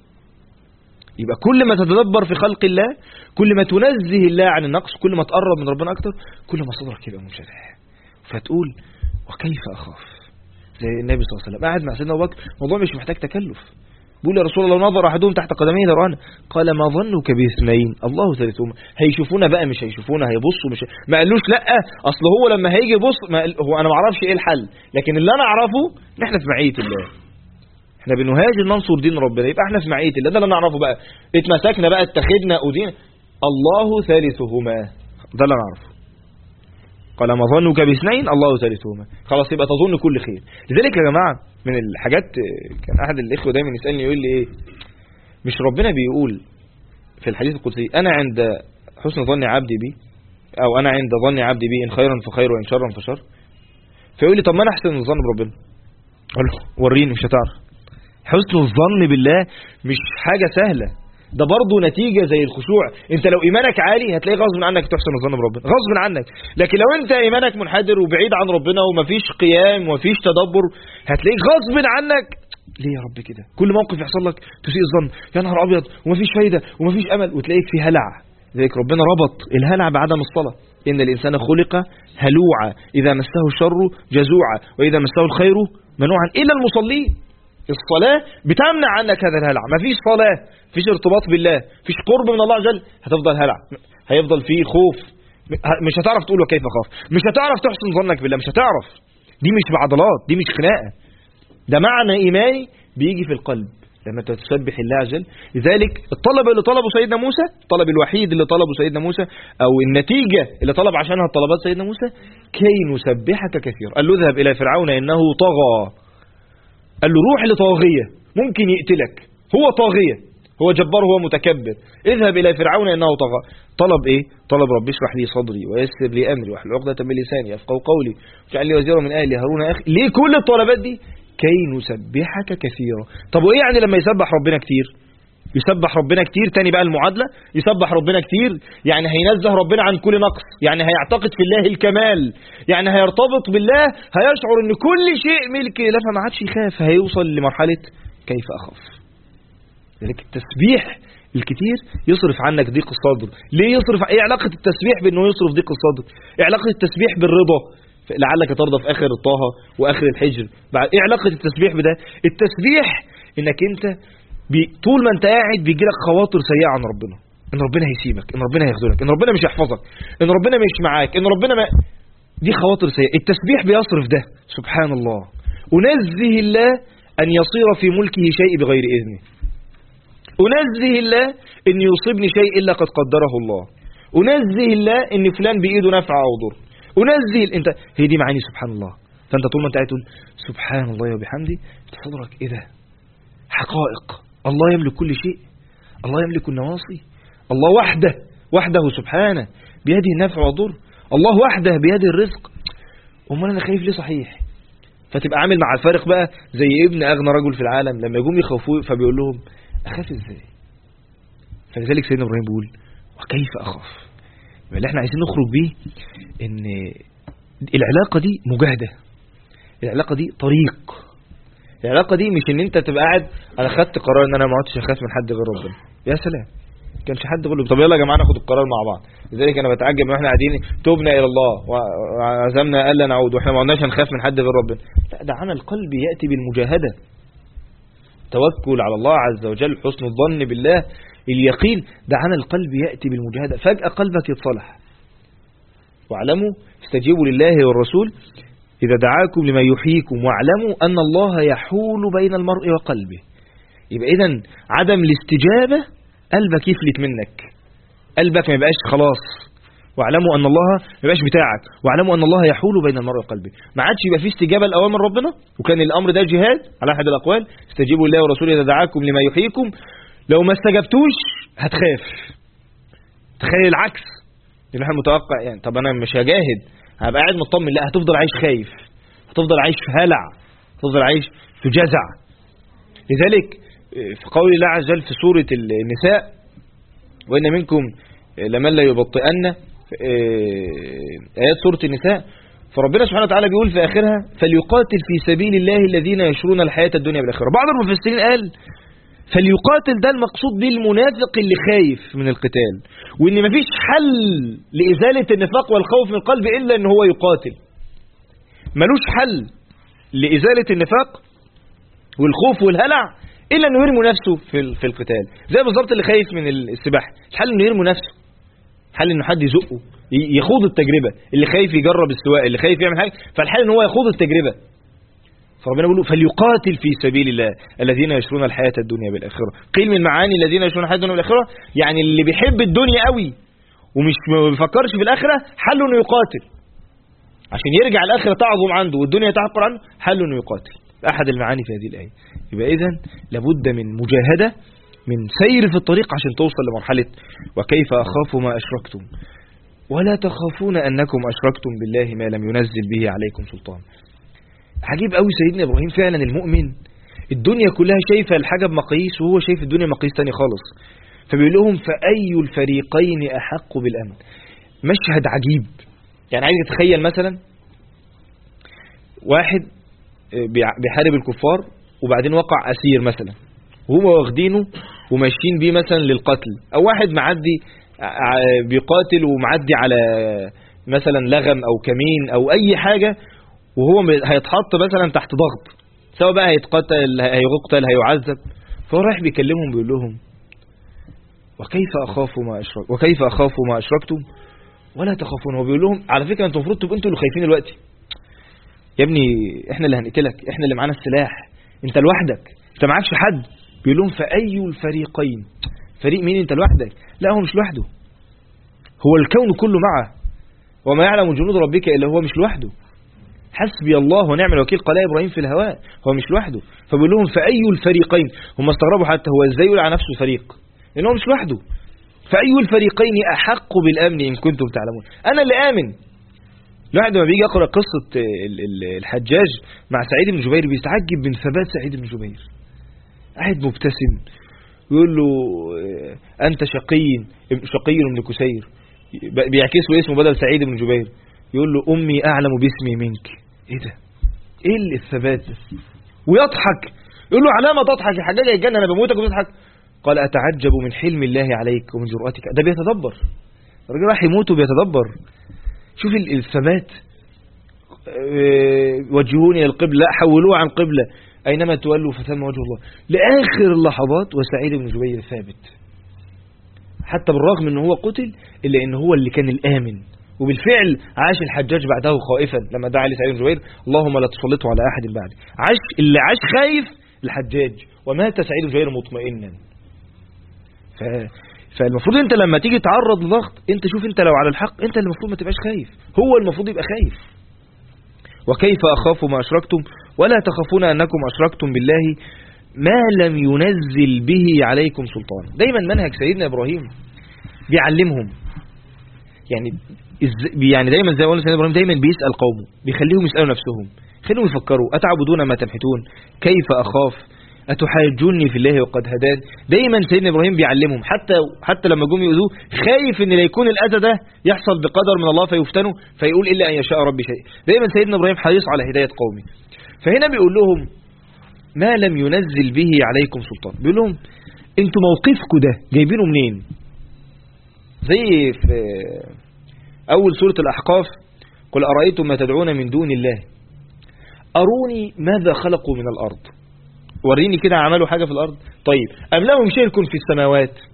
يبقى كل ما تتدبر في خلق الله، كل ما تنزه الله عن النقص، كل ما تقرب من ربنا أكتر، كل ما صدرك يبقى منشرح. فتقول وكيف أخاف، زي النبي صلى الله عليه وسلم قاعد مع سيدنا أبو بكر، الموضوع مش محتاج تكلف. بيقول يا رسول الله لو نظر أحدهم تحت قدميه لرآنا. قال ما ظنك باثنين الله ثالثهما. هيشوفونا بقى مش هيشوفونا، هيبصوا مش ما قالوش لا، أصل هو لما هيجي يبص هو أنا ما أعرفش إيه الحل، لكن اللي أنا أعرفه إن إحنا في معية الله، إحنا بنهاجر ننصر دين ربنا، يبقى إحنا في معية الله. ده اللي نعرفه بقى. اتمسكنا بقى، اتخذنا أدين الله ثالثهما، ده اللي نعرفه. قال ما ظنك باثنين الله ثالثهما. خلاص يبقى تظن كل خير. لذلك يا جماعة من الحاجات، كان أحد الإخوة دايما يسألني يقول لي إيه، مش ربنا بيقول في الحديث القدسي أنا عند حسن ظن عبدي بي، أو أنا عند ظن عبدي بي إن خيرا فخير وإن شرا فشر. فيقول لي طب ما أنا أحسن الظن بربنا. أقول له وريني، مش هتعرف. حسن الظن بالله مش حاجة سهلة، ده برضه نتيجة زي الخشوع. انت لو ايمانك عالي هتلاقي غصب عنك تحسن الظن بربنا، غصب عنك. لكن لو انت ايمانك منحدر وبعيد عن ربنا ومفيش قيام ومفيش تدبر، هتلاقيك غصب عنك ليه يا رب كده؟ كل موقف يحصل لك تسيء الظن، يا نهار ابيض ومفيش فايدة ومفيش امل، وتلاقيك في هلع. لذلك ربنا ربط الهلع بعدم الصلاة. ان الانسان خلق هلوعا اذا مسه الشر جزوعا واذا مسه الخير منوعا الا المصلين. الصلاة بتمنع عنك هذا الهلع. مفيش صلاة، مفيش ارتباط بالله، مفيش قرب من الله عز وجل، هتفضل هلع، هيفضل فيه خوف، مش هتعرف تقول وكيف أخاف، مش هتعرف تحسن ظنك بالله، مش هتعرف. دي مش بعضلات، دي مش خناقة، ده معنى إيماني بيجي في القلب لما تسبح الله عز وجل. لذلك الطلب اللي طلبه سيدنا موسى، الطلب الوحيد اللي طلبه سيدنا موسى، أو النتيجة اللي طلب عشانها الطلبات سيدنا موسى، كي نسبحك كثيرا. قال له اذهب إلى فرعون إنه طغى. قال له روح لطاغية ممكن يقتلك، هو طاغية، هو جبار، هو متكبر. اذهب إلى فرعون إنه طغى. طلب إيه؟ طلب رب اشرح لي صدري ويسر لي أمري واحلل عقدة من لساني يفقهوا قولي واجعل لي وزيرا من أهلي هارون أخي. ليه كل الطلبات دي؟ كي نسبحك كثيرا. طب وإيه يعني لما يسبح ربنا كتير؟ يسبح ربنا كتير، تاني بقى المعادلة، يسبح ربنا كتير يعني هينزه ربنا عن كل نقص، يعني هيعتقد في الله الكمال، يعني هيرتبط بالله، هيشعر ان كل شيء ملك له، فما عادش يخاف، هيوصل لمرحلة كيف أخاف. لذلك التسبيح الكتير يصرف عنك ضيق الصدر. ليه يصرف؟ ايه علاقة التسبيح بانه يصرف ضيق الصدر؟ ايه علاقة التسبيح بالرضا لعلك ترضى في آخر طه وآخر الحجر؟ ايه علاقة التسبيح بده؟ التسبيح انك انت طول ما انت قاعد بيجي لك خواطر سيئة عن ربنا، ان ربنا هيسيبك، ان ربنا هيخذلك، ان ربنا مش هيحفظك، ان ربنا مش معاك، ان ربنا ما... دي خواطر سيئة. التسبيح بيصرف ده. سبحان الله، أنزه الله أن يصير في ملكه شيء بغير إذنه، أنزه الله أن يصيبني شيء إلا قد قدره الله، أنزه الله أن فلان بإيده نفع أو ضر، أنزه انت. هي دي معاني سبحان الله. فانت طول ما انت قاعد تقول سبحان الله وبحمده تصدرك ايه ده؟ حقائق. الله يملك كل شيء، الله يملك النواصي، الله وحده سبحانه بيده النفع والضر، الله وحده بيده الرزق. امال انا خايف ليه؟ صحيح. فتبقى عامل مع الفارق بقى زي ابن اغنى رجل في العالم لما يجوا يخوفوه فبيقول لهم اخاف ازاي؟ فلذلك سيدنا ابراهيم بيقول وكيف اخاف. اللي احنا عايزين نخرج بيه ان العلاقة دي مجاهدة، العلاقة دي طريق، العلاقة دي مش ان انت تبقى قاعد انا خدت قرار ان انا ما عدتش اخاف من حد غير ربنا. يا سلام، كانش حد يقول له طب يلا يا جماعه ناخد القرار مع بعض. لذلك انا بتعجب واحنا قاعدين تبنا الى الله وعزمنا الا نعود واحنا ما قلناش هنخاف من حد غير ربنا. لا، ده عمل قلبي ياتي بالمجاهده، توكل على الله عز وجل، حسن الظن بالله، اليقين، ده عمل قلبي ياتي بالمجاهده. فجاه قلبك يتصلح، واعلموا استجيبوا لله والرسول إذا دعاكم لما يحييكم واعلموا أن الله يحول بين المرء وقلبه. يبقى إذن عدم الاستجابة قلبك يفلت منك، قلبك ما يبقاش خلاص. واعلموا أن الله ما يبقاش بتاعك، واعلموا أن الله يحول بين المرء وقلبه. ما عادش يبقى فيه استجابة لأوامر ربنا، وكان الأمر ده جهاد على أحد الأقوال، استجيبوا لله ورسوله إذا دعاكم لما يحييكم. لو ما استجبتوش هتخاف، تخيل العكس، الواحد متوقع يعني طب أنا مش هجاهد هبقى قاعد مطمن، لا هتفضل عايش خايف، هتفضل عايش في هلع، هتفضل عايش في جزع. لذلك في قول الله عز وجل في سورة النساء وإن منكم لمن لا يبطئن، آيات سورة النساء، فربنا سبحانه وتعالى بيقول في آخرها فليقاتل في سبيل الله الذين يشرون الحياة الدنيا بالآخرة. بعض المفسرين قال فليقاتل ده المقصود به المنافق اللي خايف من القتال، وإن مفيش حل لإزالة النفاق والخوف من القلب إلا إن هو يقاتل. ملوش حل لإزالة النفاق والخوف والهلع إلا إنه يرمي نفسه في القتال، زي بالظبط اللي خايف من السباحة. الحل إنه يرمي نفسه، حل إنه حد يزقه يخوض التجربة. اللي خايف يجرب السواقة، اللي خايف يعمل حاجة، فالحل إن هو يخوض التجربة. فربنا بيقول له فليقاتل في سبيل الله الذين يشرون الحياة الدنيا بالآخرة. قيل من معاني الذين يشرون الحياة الدنيا بالآخرة يعني اللي بيحب الدنيا قوي ومش ما بيفكرش في الآخرة، حله إنه يقاتل عشان يرجع الآخرة تعظم عنده والدنيا تعقر عنه، حله إنه يقاتل. أحد المعاني في هذه الآية. يبقى إذن لابد من مجاهدة، من سير في الطريق عشان توصل لمرحلة وكيف أخاف ما أشركتم ولا تخافون أنكم أشركتم بالله ما لم ينزل به عليكم سلطان. عجيب قوي سيدنا إبراهيم، فعلا المؤمن الدنيا كلها شايفة الحاجة بمقاييس وهو شايف الدنيا مقاييس تاني خالص. فبيقول لهم فأي الفريقين أحق بالأمن. مشهد عجيب، يعني عايز تتخيل مثلا واحد بيحارب الكفار وبعدين وقع أسير مثلا وهم واخدينه وماشيين بيه مثلا للقتل، أو واحد معدي بيقاتل ومعدي على مثلا لغم أو كمين أو أي حاجة وهو هيتحط مثلا تحت ضغط، سواء بقى هيتقتل هيقتل هيعذب. فهو رايح بيكلمهم بيقول لهم وكيف أخاف ما أشركتم ولا تخافون. هو بيقول لهم على فكرة أنتم المفروض تبقوا أنتوا اللي خايفين دلوقتي يا ابني، احنا اللي هنقتلك، احنا اللي معانا السلاح، انت لوحدك، انت معكش حد. بيقول لهم فأي الفريقين، فريق مين؟ انت لوحدك؟ لا هو مش لوحده، هو الكون كله معه، وما يعلم جنود ربك إلا هو، مش لوحده. حسبي الله ونعم الوكيل قال إبراهيم في الهواء، هو مش لوحده. فبيقول لهم فأي الفريقين، هم استغربوا حتى هو ازاي يقول على نفسه فريق، لأنه مش لوحده. فأي الفريقين أحق بالأمن إن كنتم تعلمون. أنا اللي آمن. الواحد لما بيجي يقرأ قصة الحجاج مع سعيد بن جبير بيتعجب من ثبات سعيد بن جبير، قاعد مبتسم يقول له أنت شقي بن كسير، بيعكس له اسمه بدل سعيد بن جبير، يقول له أمي أعلم باسمي منك. إيه ده؟ إيه الثبات ده؟ ويضحك يقول له علامة تضحك يا حجاج الجنة أنا بموتك وتضحك. قال أتعجب من حلم الله عليك ومن جرأتك. ده بيتدبر، الراجل راح يموت وبيتدبر. شوف الثبات. وجهوني إلى القبلة، حولوه عن قبلة، أينما تولوا فثم وجه الله، لآخر اللحظات. وسعيد بن جبير ثابت حتى بالرغم أنه هو قتل إلا أنه هو اللي كان الآمن. وبالفعل عاش الحجاج بعده خائفا لما دعا لسعيد بن جبير اللهم لا تسلطه على أحد بعد. اللي عاش خايف الحجاج، ومات سعيد بن جبير مطمئنا. فالمفروض انت لما تيجي تعرض لضغط، انت شوف انت لو على الحق انت اللي المفروض ما تبقاش خايف، هو المفروض يبقى خايف. وكيف أخاف ما أشركتم ولا تخافون أنكم أشركتم بالله ما لم ينزل به عليكم سلطان. دايما منهج سيدنا إبراهيم بيعلمهم، يعني دايما زي ما قلنا سيدنا إبراهيم دايما بيسأل قومه، بيخليهم يسألوا نفسهم، خليهم يفكروا أتعبدون ما تنحتون، كيف أخاف، أتحاجوني في الله وقد هدان. دايما سيدنا إبراهيم بيعلمهم، حتى لما جم يؤذوه خايف ان لا يكون الأذى ده يحصل بقدر من الله فيفتنوا فيقول إلا أن يشاء ربي شيء. دايما سيدنا إبراهيم حريص على هداية قومه. فهنا بيقول لهم ما لم ينزل به عليكم سلطان، بيقول لهم انتوا موقفكم ده جايبينه منين؟ زي في أول سورة الأحقاف قل أرأيتم ما تدعون من دون الله أروني ماذا خلقوا من الأرض، وريني كده عملوا حاجة في الأرض. طيب أم لهم شرك في السماوات،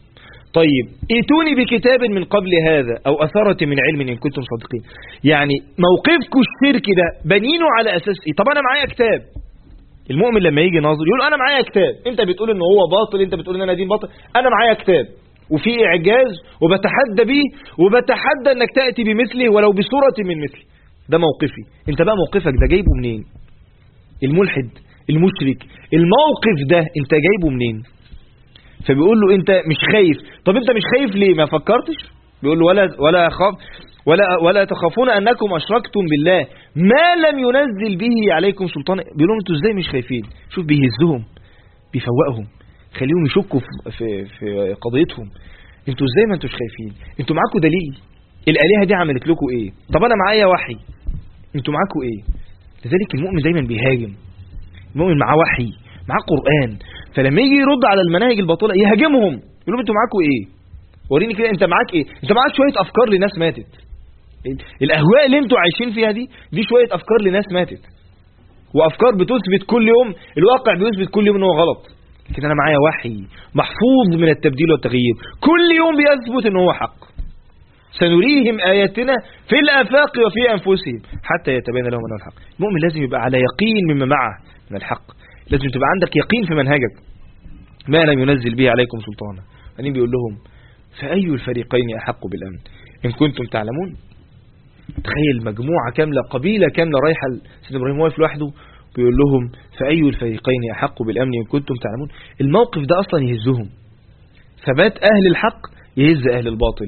طيب ائتوني بكتاب من قبل هذا أو أثرة من علم إن كنتم صادقين. يعني موقفكم الشرك ده بنينه على أساس إيه؟ طب أنا معايا كتاب. المؤمن لما يجي ناظر يقول أنا معايا كتاب، أنت بتقول إن هو باطل، أنت بتقول إن أنا دين باطل، أنا معايا كتاب وفي إعجاز وبتحدى به وبتحدى إنك تأتي بمثله ولو بصورة من مثله. ده موقفي. أنت بقى موقفك ده جايبه منين؟ الملحد المشرك الموقف ده أنت جايبه منين؟ فبيقول له انت مش خايف. طب انت مش خايف ليه؟ ما فكرتش؟ بيقول له ولا خاف ولا تخافون انكم اشركتم بالله ما لم ينزل به عليكم سلطان. بيقول لهم انتوا ازاي مش خايفين؟ شوف بيهزهم بيفوقهم خليهم يشكوا في قضيتهم. انتوا ازاي ما انتوش خايفين؟ انتوا معاكم دليل؟ الالهه دي عملت لكم ايه؟ طب انا معايا وحي، انتوا معاكم ايه؟ لذلك المؤمن دايما بيهاجم. المؤمن معاه وحي، معاه قرآن، فلما يجي يرد على المناهج الباطله يهاجمهم، يقول لهم انتوا معاكم ايه؟ وريني كده انت معاك ايه؟ انت معاك شويه افكار لناس ماتت. الاهواء اللي انتوا عايشين فيها دي شويه افكار لناس ماتت، وافكار بتثبت كل يوم، الواقع بيثبت كل يوم ان هو غلط. لكن انا معايا وحي محفوظ من التبديل والتغيير، كل يوم بيثبت ان هو حق. سنريهم آياتنا في الآفاق وفي أنفسهم حتى يتبين لهم أنه الحق. المؤمن لازم يبقى على يقين مما معه من الحق، لازم تبقى عندك يقين في منهجك ما لم ينزل به عليكم سلطانا. بعدين بيقول لهم فأي الفريقين أحق بالأمن إن كنتم تعلمون. تخيل مجموعة كاملة، قبيلة كاملة رايحة سيدنا إبراهيم واقف لوحده بيقول لهم فأي الفريقين أحق بالأمن إن كنتم تعلمون. الموقف ده أصلا يهزهم. ثبات أهل الحق يهز أهل الباطل.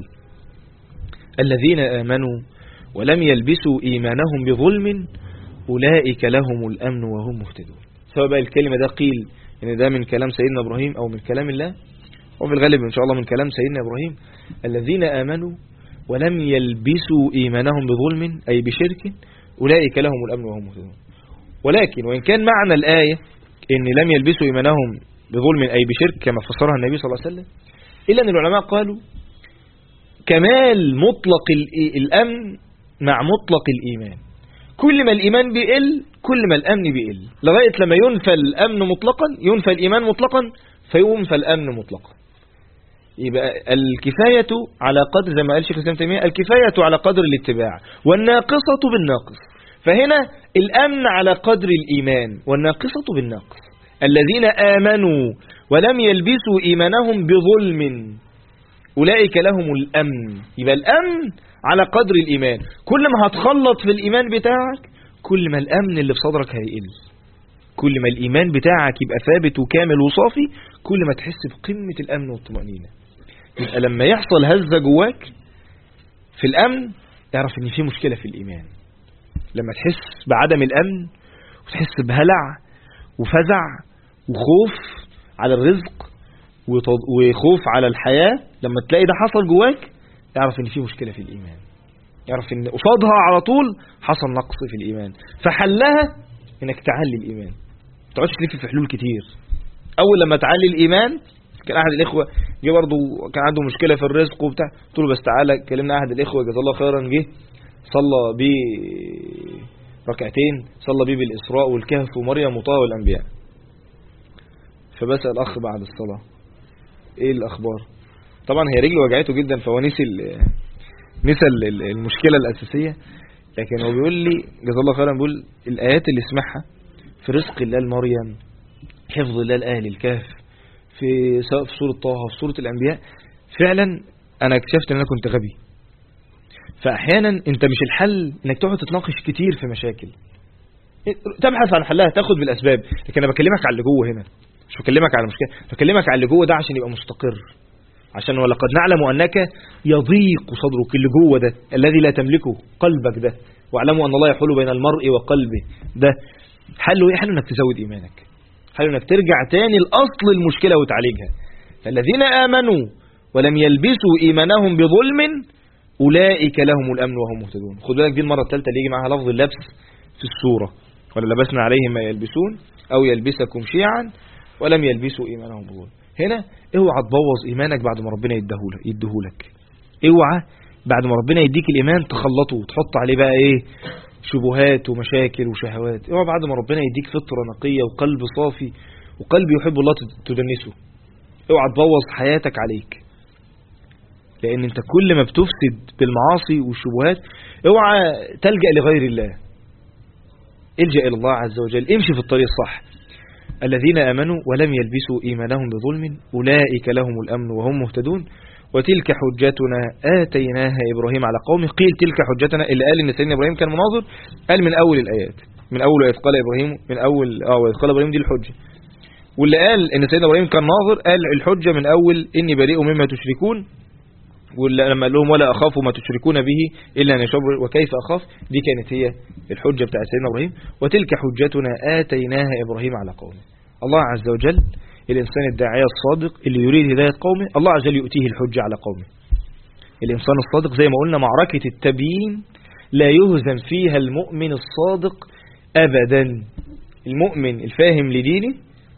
الذين آمنوا ولم يلبسوا إيمانهم بظلم أولئك لهم الأمن وهم مهتدون. سواء بقى الكلمة ده قيل إن ده من كلام سيدنا إبراهيم أو من كلام الله، وفي الغالب إن شاء الله من كلام سيدنا إبراهيم. الذين آمنوا ولم يلبسوا إيمانهم بظلم أي بشرك أولئك لهم الأمن وهم مهتدون. ولكن وإن كان معنى الآية إن لم يلبسوا إيمانهم بظلم أي بشرك كما فسرها النبي صلى الله عليه وسلم، إلا أن العلماء قالوا كمال مطلق الأمن مع مطلق الإيمان. كل ما الإيمان بيقل كل ما الأمن بيقل، لغاية لما ينفى الأمن مطلقا، ينفى الإيمان مطلقا، فينفى الأمن مطلقا. يبقى الكفاية على قدر، زي ما قال شيخ الإسلام تيمية، الكفاية على قدر الاتباع والناقصة بالناقص. فهنا الأمن على قدر الإيمان والناقصة بالناقص. الذين آمنوا ولم يلبسوا إيمانهم بظلم أولئك لهم الأمن. يبقى الأمن على قدر الإيمان. كل ما هتخلط في الإيمان بتاعك كل ما الأمن اللي في صدرك هيقل. كل ما الإيمان بتاعك يبقى ثابت وكامل وصافي كل ما تحس بقمة الأمن والطمأنينة. يبقى لما يحصل هزة جواك في الأمن اعرف ان في مشكلة في الإيمان. لما تحس بعدم الأمن وتحس بهلع وفزع وخوف على الرزق وخوف على الحياة، لما تلاقي ده حصل جواك اعرف ان في مشكلة في الإيمان. اعرف ان قصادها على طول حصل نقص في الإيمان، فحلها انك تعلي الإيمان. ما تقعدش تلف في حلول كتير. اول لما تعلي الإيمان، كان احد الاخوه جه برضه كان عنده مشكله في الرزق وبتاع، قلت له بس تعالى كلمنا احد الاخوه جزاه الله خيرا، جه صلى بيه ركعتين، صلى بيه بالاسراء والكهف ومريم وطه والانبياء. فبسأل الاخ بعد الصلاه ايه الاخبار؟ طبعا هي رجله وجعته جدا، فهو نسي المشكله الاساسيه. لكن هو بيقول لي جزاه الله خيرا، بيقول الايات اللي سمعها في رزق الله لمريم، حفظ الله لاهل الكهف، في سواء في سورة طه في سورة الأنبياء، فعلا أنا اكتشفت أن أنا كنت غبي. فأحيانا أنت مش الحل أنك تقعد تتناقش كتير في مشاكل، تبحث عن حلها، تاخد بالأسباب. لكن أنا بكلمك على اللي جوه هنا، مش بكلمك على المشكلة، بكلمك على اللي جوه ده عشان يبقى مستقر. عشان ولقد نعلم أنك يضيق صدرك، اللي جوه ده الذي لا تملكه قلبك ده، واعلموا أن الله يحول بين المرء وقلبه ده. حله إيه؟ حله أنك تزود إيمانك، حلو انك ترجع تاني لأصل المشكلة وتعالجها. فالذين آمنوا ولم يلبسوا إيمانهم بظلم أولئك لهم الأمن وهم مهتدون. خد بالك دي المرة الثالثة اللي يجي معها لفظ اللبس في السورة، ولا لبسنا عليهم ما يلبسون أو يلبسكم شيعا ولم يلبسوا إيمانهم بظلم. هنا اوعى تبوظ إيمانك بعد ما ربنا يديهولك. اوعى بعد ما ربنا يديك الإيمان تخلطه وتحط عليه بقى ايه شبهات ومشاكل وشهوات. اوعى بعد ما ربنا يديك فطرة نقية وقلب صافي وقلب يحب الله تدنسه. اوعى تبوظ حياتك عليك. لأن أنت كل ما بتفسد بالمعاصي والشبهات اوعى تلجأ لغير الله، الجأ إلى الله عز وجل، امشي في الطريق الصح. الذين آمنوا ولم يلبسوا إيمانهم بظلم أولئك لهم الأمن وهم مهتدون وتلك حجتنا آتيناها إبراهيم على قومه. قيل تلك حجتنا، اللي قال إن سيدنا إبراهيم كان مناظر قال من أول الآيات، من أول إذ قال إبراهيم، من أول إذ قال إبراهيم دي الحجة. واللي قال إن سيدنا إبراهيم كان ناظر قال الحجة من أول إني بريء مما تشركون، ولما قال لهم ولا أخاف ما تشركون به إلا أن يشبر وكيف أخاف، دي كانت هي الحجة بتاعت سيدنا إبراهيم. وتلك حجتنا آتيناها إبراهيم على قومه. الله عز وجل الإنسان الداعية الصادق اللي يريد هداية قومه الله عز وجل يؤتيه الحجة على قومه. الإنسان الصادق زي ما قلنا معركة التبيين لا يهزم فيها المؤمن الصادق أبدا. المؤمن الفاهم لدينه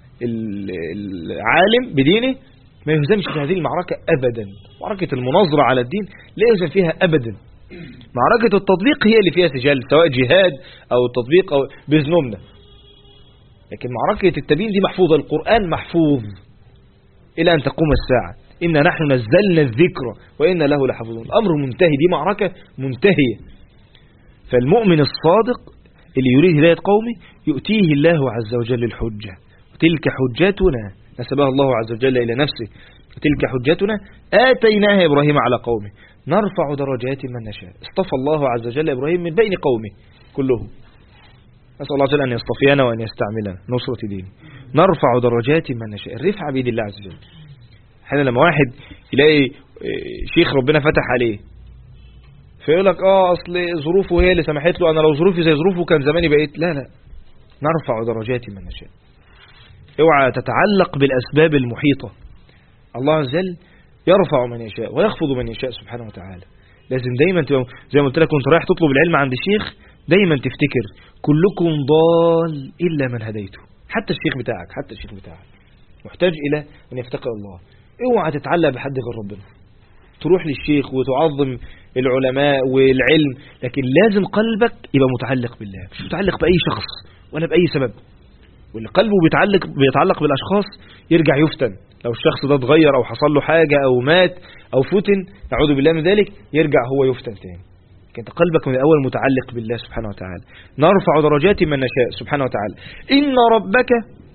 العالم بدينه ما يهزمش في هذه المعركة أبدا. معركة المناظرة على الدين لا يهزم فيها أبدا. معركة التطبيق هي اللي فيها سجال، سواء جهاد أو التطبيق أو بذنوبنا، لكن معركة التبيين دي محفوظة، القرآن محفوظ إلى أن تقوم الساعة. إنا نحن نزلنا الذكر وإنا له لحافظون. الأمر منتهي، دي معركة منتهية. فالمؤمن الصادق اللي يريد هداية قومه يؤتيه الله عز وجل الحجة. تلك حجتنا نسبها الله عز وجل إلى نفسه، تلك حجتنا آتيناها إبراهيم على قومه نرفع درجات من نشاء. اصطفى الله عز وجل إبراهيم من بين قومه كلهم. نسأل الله عز وجل أن يصطفينا وأن يستعملنا نصرة دينه. نرفع درجات من نشاء، الرفعة بيد الله عز وجل. حين لما واحد يلاقي شيخ ربنا فتح عليه فيقول لك أصل ظروفه هي اللي سمحت له، أنا لو ظروفي زي ظروفه كان زماني بقيت. لا نرفع درجات من نشاء. اوعى تتعلق بالأسباب المحيطة. الله عز وجل يرفع من يشاء ويخفض من يشاء سبحانه وتعالى. لازم دايما زي ما قلت لك كنت رايح تطلب العلم عند الشيخ دايما تفتكر كلكم ضال إلا من هديته. حتى الشيخ بتاعك محتاج إلى أن يفتقر الله. اوعى تتعلق بحد غير ربنا. تروح للشيخ وتعظم العلماء والعلم، لكن لازم قلبك يبقى متعلق بالله، مش متعلق بأي شخص ولا بأي سبب. واللي قلبه بيتعلق بالأشخاص يرجع يفتن. لو الشخص ده اتغير أو حصل له حاجة أو مات أو فتن نعوذ بالله من ذلك يرجع هو يفتن تاني. كنت قلبك من الأول متعلق بالله سبحانه وتعالى. نرفع درجات من نشاء سبحانه وتعالى. إن ربك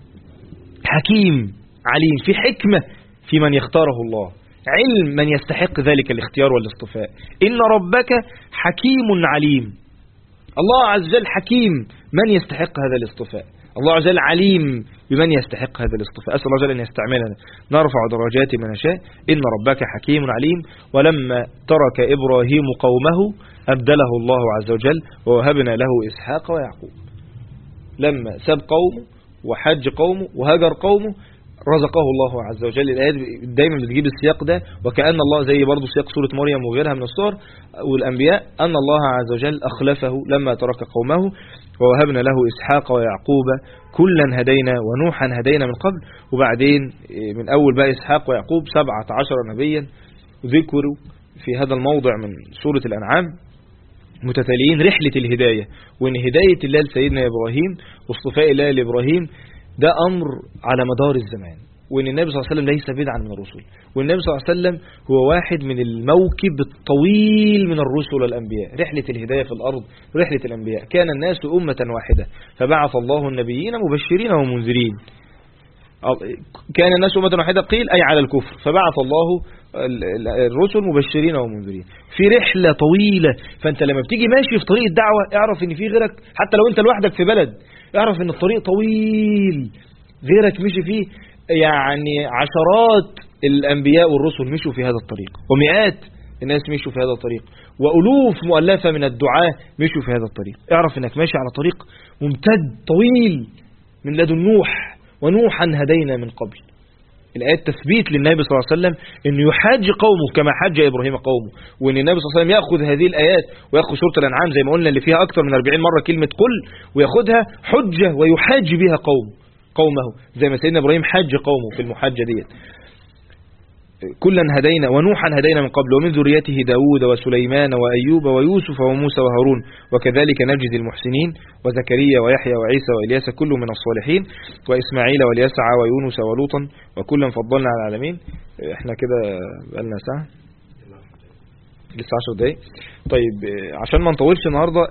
حكيم عليم، في حكمة في من يختاره الله، علم من يستحق ذلك الاختيار والاصطفاء. إن ربك حكيم عليم. الله عز وجل حكيم من يستحق هذا الاصطفاء، الله عز وجل عليم بمن يستحق هذا الاصطفاء. أسأل الله عز وجل أن يستعملنا. نرفع درجات من نشاء. إن ربك حكيم عليم. ولما ترك إبراهيم قومه أبدله الله عز وجل ووهبنا له إسحاق ويعقوب. لما ساب قومه وحج قومه وهجر قومه رزقه الله عز وجل. الآيات دايما بتجيب السياق ده، وكأن الله زي برضو سياق سورة مريم وغيرها من السور والأنبياء أن الله عز وجل أخلفه لما ترك قومه ووهبنا له إسحاق ويعقوب كلا هدينا ونوحا هدينا من قبل. وبعدين من أول بقى إسحاق ويعقوب 17 نبيا ذكروا في هذا الموضع من سورة الأنعام متتاليين. رحلة الهداية وإن هداية الله لسيدنا إبراهيم واصطفاء الله لإبراهيم ده أمر على مدار الزمان، وإن النبي صلى الله عليه وسلم ليس بدعا من الرسل، والنبي صلى الله عليه وسلم هو واحد من الموكب الطويل من الرسل والأنبياء. رحلة الهداية في الأرض رحلة الأنبياء. كان الناس أمة واحدة فبعث الله النبيين مبشرين ومنذرين. كان الناس أمة واحدة قيل أي على الكفر، فبعث الله الرسل مبشرين ومنذرين في رحلة طويلة. فأنت لما بتيجي ماشي في طريق الدعوة اعرف إن في غيرك، حتى لو أنت لوحدك في بلد اعرف إن الطريق طويل غيرك مشي فيه. يعني عشرات الأنبياء والرسل مشوا في هذا الطريق، ومئات الناس مشوا في هذا الطريق، وألوف مؤلفة من الدعاة مشوا في هذا الطريق. اعرف إنك ماشي على طريق ممتد طويل من لدن نوح، ونوحا هدينا من قبل. الآيات تثبيت للنبي صلى الله عليه وسلم أنه يحاج قومه كما حج إبراهيم قومه، وأن النبي صلى الله عليه وسلم يأخذ هذه الآيات ويأخذ سورة الأنعام زي ما قلنا اللي فيها أكثر من 40 مرة كلمة قل، ويأخذها حجة ويحاج بها قومه زي ما سيدنا إبراهيم حج قومه في المحاجة ديت. كلا هدينا ونوحا هدينا من قبل ومن ذريته داود وسليمان وأيوب ويوسف وموسى وهارون وكذلك نجزي المحسنين وزكريا ويحيى وعيسى وإلياس كل من الصالحين وإسماعيل واليسع ويونس ولوطا وكلا فضلنا على العالمين. احنا كده بقالنا ساعة. لسه 10 دقايق. طيب عشان ما نطولش النهارده،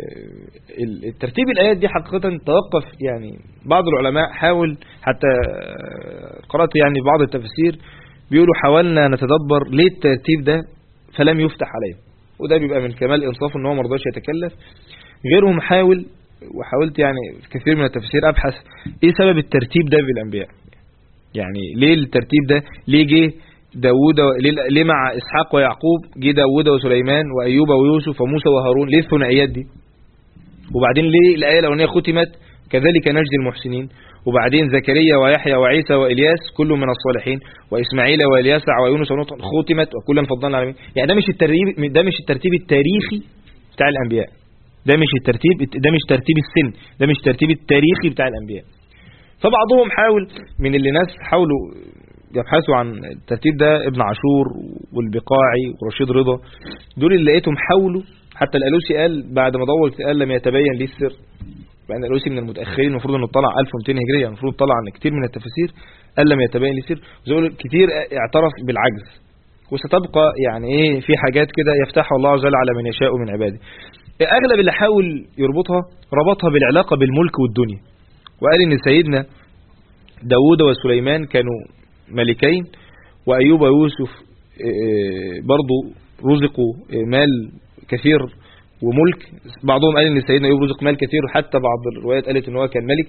الترتيب الآيات دي حقيقة توقف يعني بعض العلماء، حاول حتى قرأت يعني بعض التفسير بيقولوا حاولنا نتدبر ليه الترتيب ده فلم يفتح عليه، وده بيبقى من كمال إنصافه ان هو ما رضاش يتكلف. غيرهم وحاولت يعني في كثير من التفسير أبحث ايه سبب الترتيب ده بالأنبياء، يعني ليه الترتيب ده، ليه جه داوود، ليه مع إسحاق ويعقوب جه داوود وسليمان وأيوب ويوسف وموسى وهارون، ليه الثنائيات دي؟ وبعدين ليه الآية الأولانية ختمت كذلك نجزي المحسنين، وبعدين زكريا ويحيى وعيسى وإلياس كل من الصالحين، وإسماعيل وإلياسع ويونس ونوح ختمت وكلا فضلنا على العالمين. يعني ده مش الترتيب التاريخي بتاع الأنبياء، ده مش ترتيب السن، ده مش ترتيب التاريخي بتاع الأنبياء. فبعضهم حاول من اللي ناس حاولوا يبحثوا عن الترتيب ده، ابن عاشور والبقاعي ورشيد رضا، دول اللي لقيتهم حاولوا. حتى الألوسي قال بعد ما دور قال لم يتبين لي السر، لأن الألوسي من المتأخرين المفروض انه طلع 1200 هجرية، المفروض طلع عن كتير من التفاسير، قال لم يتبين لي السر. زي كتير اعترف بالعجز، وستبقى يعني ايه في حاجات كده يفتحها الله عز وجل على من يشاء من عباده. اغلب اللي حاول يربطها ربطها بالعلاقة بالملك والدنيا، وقال ان سيدنا داود وسليمان كانوا ملكين، وأيوب ويوسف برضو رزقوا مال كثير وملك. بعضهم قال ان سيدنا أيوب رزق مال كثير، حتى بعض الروايات قالت ان هو كان ملك.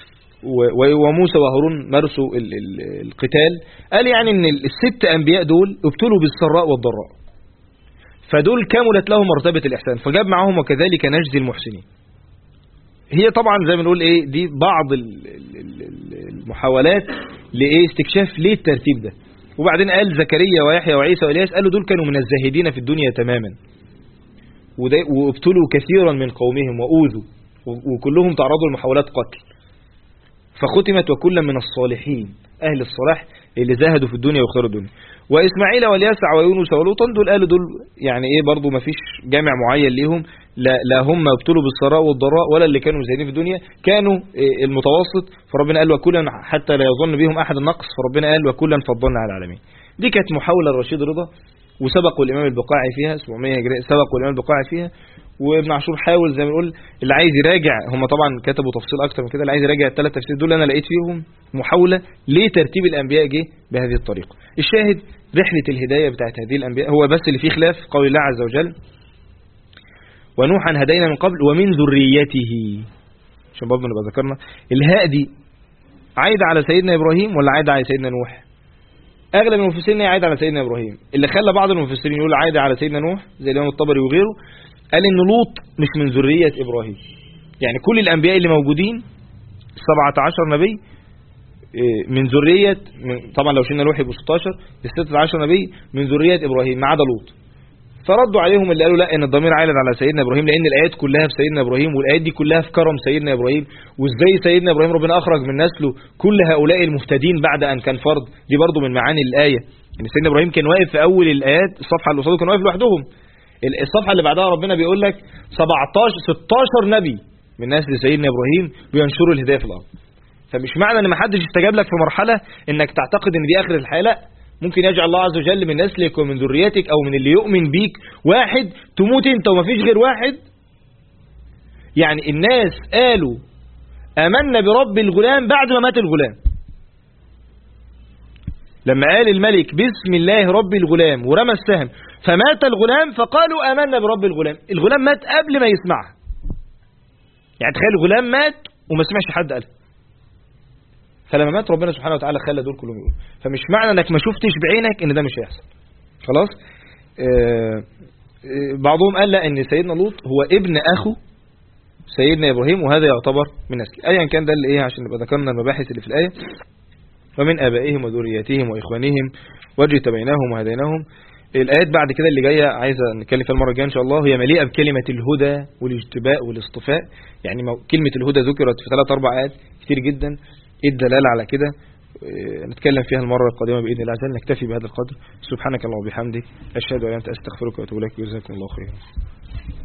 وموسى وهارون مارسوا القتال. قال يعني ان الست أنبياء دول ابتلوا بالسراء والضراء، فدول كملت لهم مرتبة الإحسان، فجاب معهم وكذلك نجزي المحسنين. هي طبعا زي ما نقول ايه، دي بعض المحاولات لايه استكشاف ليه الترتيب ده. وبعدين قال زكريا ويحيى وعيسى وإلياس، قالوا دول كانوا من الزاهدين في الدنيا تماما، وابتلوا كثيرا من قومهم وأوذوا، وكلهم تعرضوا لمحاولات قتل، فختمت وكلا من الصالحين، أهل الصلاح اللي زاهدوا في الدنيا وخيروا الدنيا. وإسماعيل والياسع ويونس ولوطا، دول قالوا دول يعني ايه برضو ما فيش جامع معين ليهم، لا هم ابتلوا بالسراء والضراء ولا اللي كانوا زاهدين في الدنيا، كانوا المتوسط. فربنا قال وكلا حتى لا يظن بهم أحد النقص، فربنا قال وكلا فضلنا على العالمين. دي كانت محاولة الرشيد رضا، وسبقوا الإمام البقاعي فيها 700 هجرية، سبقوا الإمام البقاعي فيها. وابن عاشور حاول زي ما نقول، اللي عايز يراجع، هم طبعا كتبوا تفصيل اكتر من كده، اللي عايز يراجع الثلاث تفسير دول انا لقيت فيهم محاولة ليه ترتيب الانبياء جه بهذه الطريقة. الشاهد رحلة الهداية بتاعت هذه الانبياء هو بس اللي فيه خلاف قول الله عز وجل ونوحا هدينا من قبل ومن ذريته، عشان برضه نبقى ذكرنا الهاء دي عايدة على سيدنا ابراهيم ولا عايدة على سيدنا نوح؟ اغلب المفسرين عايدة على سيدنا ابراهيم، اللي خلى بعض المفسرين يقول عايدة على سيدنا نوح زي الامام الطبري وغيره، قال ان لوط مش من ذرية ابراهيم. يعني كل الانبياء اللي موجودين 17 نبي من ذرية، طبعا لو شلنا نوح يبقوا 16، ال 16 نبي من ذرية ابراهيم ما عدا لوط. فردوا عليهم اللي قالوا لا، ان الضمير عائد على سيدنا ابراهيم، لان الايات كلها في سيدنا ابراهيم، والايات دي كلها في كرم سيدنا ابراهيم، وازاي سيدنا ابراهيم ربنا اخرج من نسله كل هؤلاء المهتدين بعد ان كان فرد. دي برضو من معاني الايه، ان سيدنا ابراهيم كان واقف في اول الايات، الصفحه اللي قصاده كان واقف لوحدهم. الصفحة اللي بعدها ربنا بيقول لك 16 نبي من نسل سيدنا إبراهيم بينشروا الهداية في الأرض. فمش معنى ان ما حدش استجاب لك في مرحلة انك تعتقد ان دي آخر الحياة، لا، ممكن يجعل الله عز وجل من نسلك ومن ذريتك او من اللي يؤمن بيك واحد تموت انت وما فيش غير واحد. يعني الناس قالوا آمنا برب الغلام بعد ما مات الغلام، لما قال الملك بسم الله رب الغلام ورمى السهم فمات الغلام فقالوا آمنا برب الغلام، الغلام مات قبل ما يسمعها. يعني تخيل الغلام مات وما سمعش حد قال، فلما مات ربنا سبحانه وتعالى خلى دول كلهم يقولوا. فمش معنى انك ما شفتش بعينك ان ده مش هيحصل خلاص. بعضهم قال لا، ان سيدنا لوط هو ابن اخو سيدنا ابراهيم، وهذا يعتبر من نسل. ايا كان ده اللي ايه، عشان نبقى ذكرنا المباحث اللي في الايه. ومن ابائهم وذرياتهم واخوانهم واجتبيناهم وهديناهم. الايات بعد كده اللي جايه عايزه نتكلم فيها المره الجايه ان شاء الله، هي مليئه بكلمه الهدى والاجتباء والاصطفاء. يعني كلمه الهدى ذكرت في 3-4 ايات كتير جدا، ايه الدلاله على كده؟ نتكلم فيها المره القادمه باذن الله عز وجل. نكتفي بهذا القدر. سبحانك اللهم وبحمدك، اشهد ان لا اله الا انت، استغفرك واتوب اليك. جزاكم الله خيرا.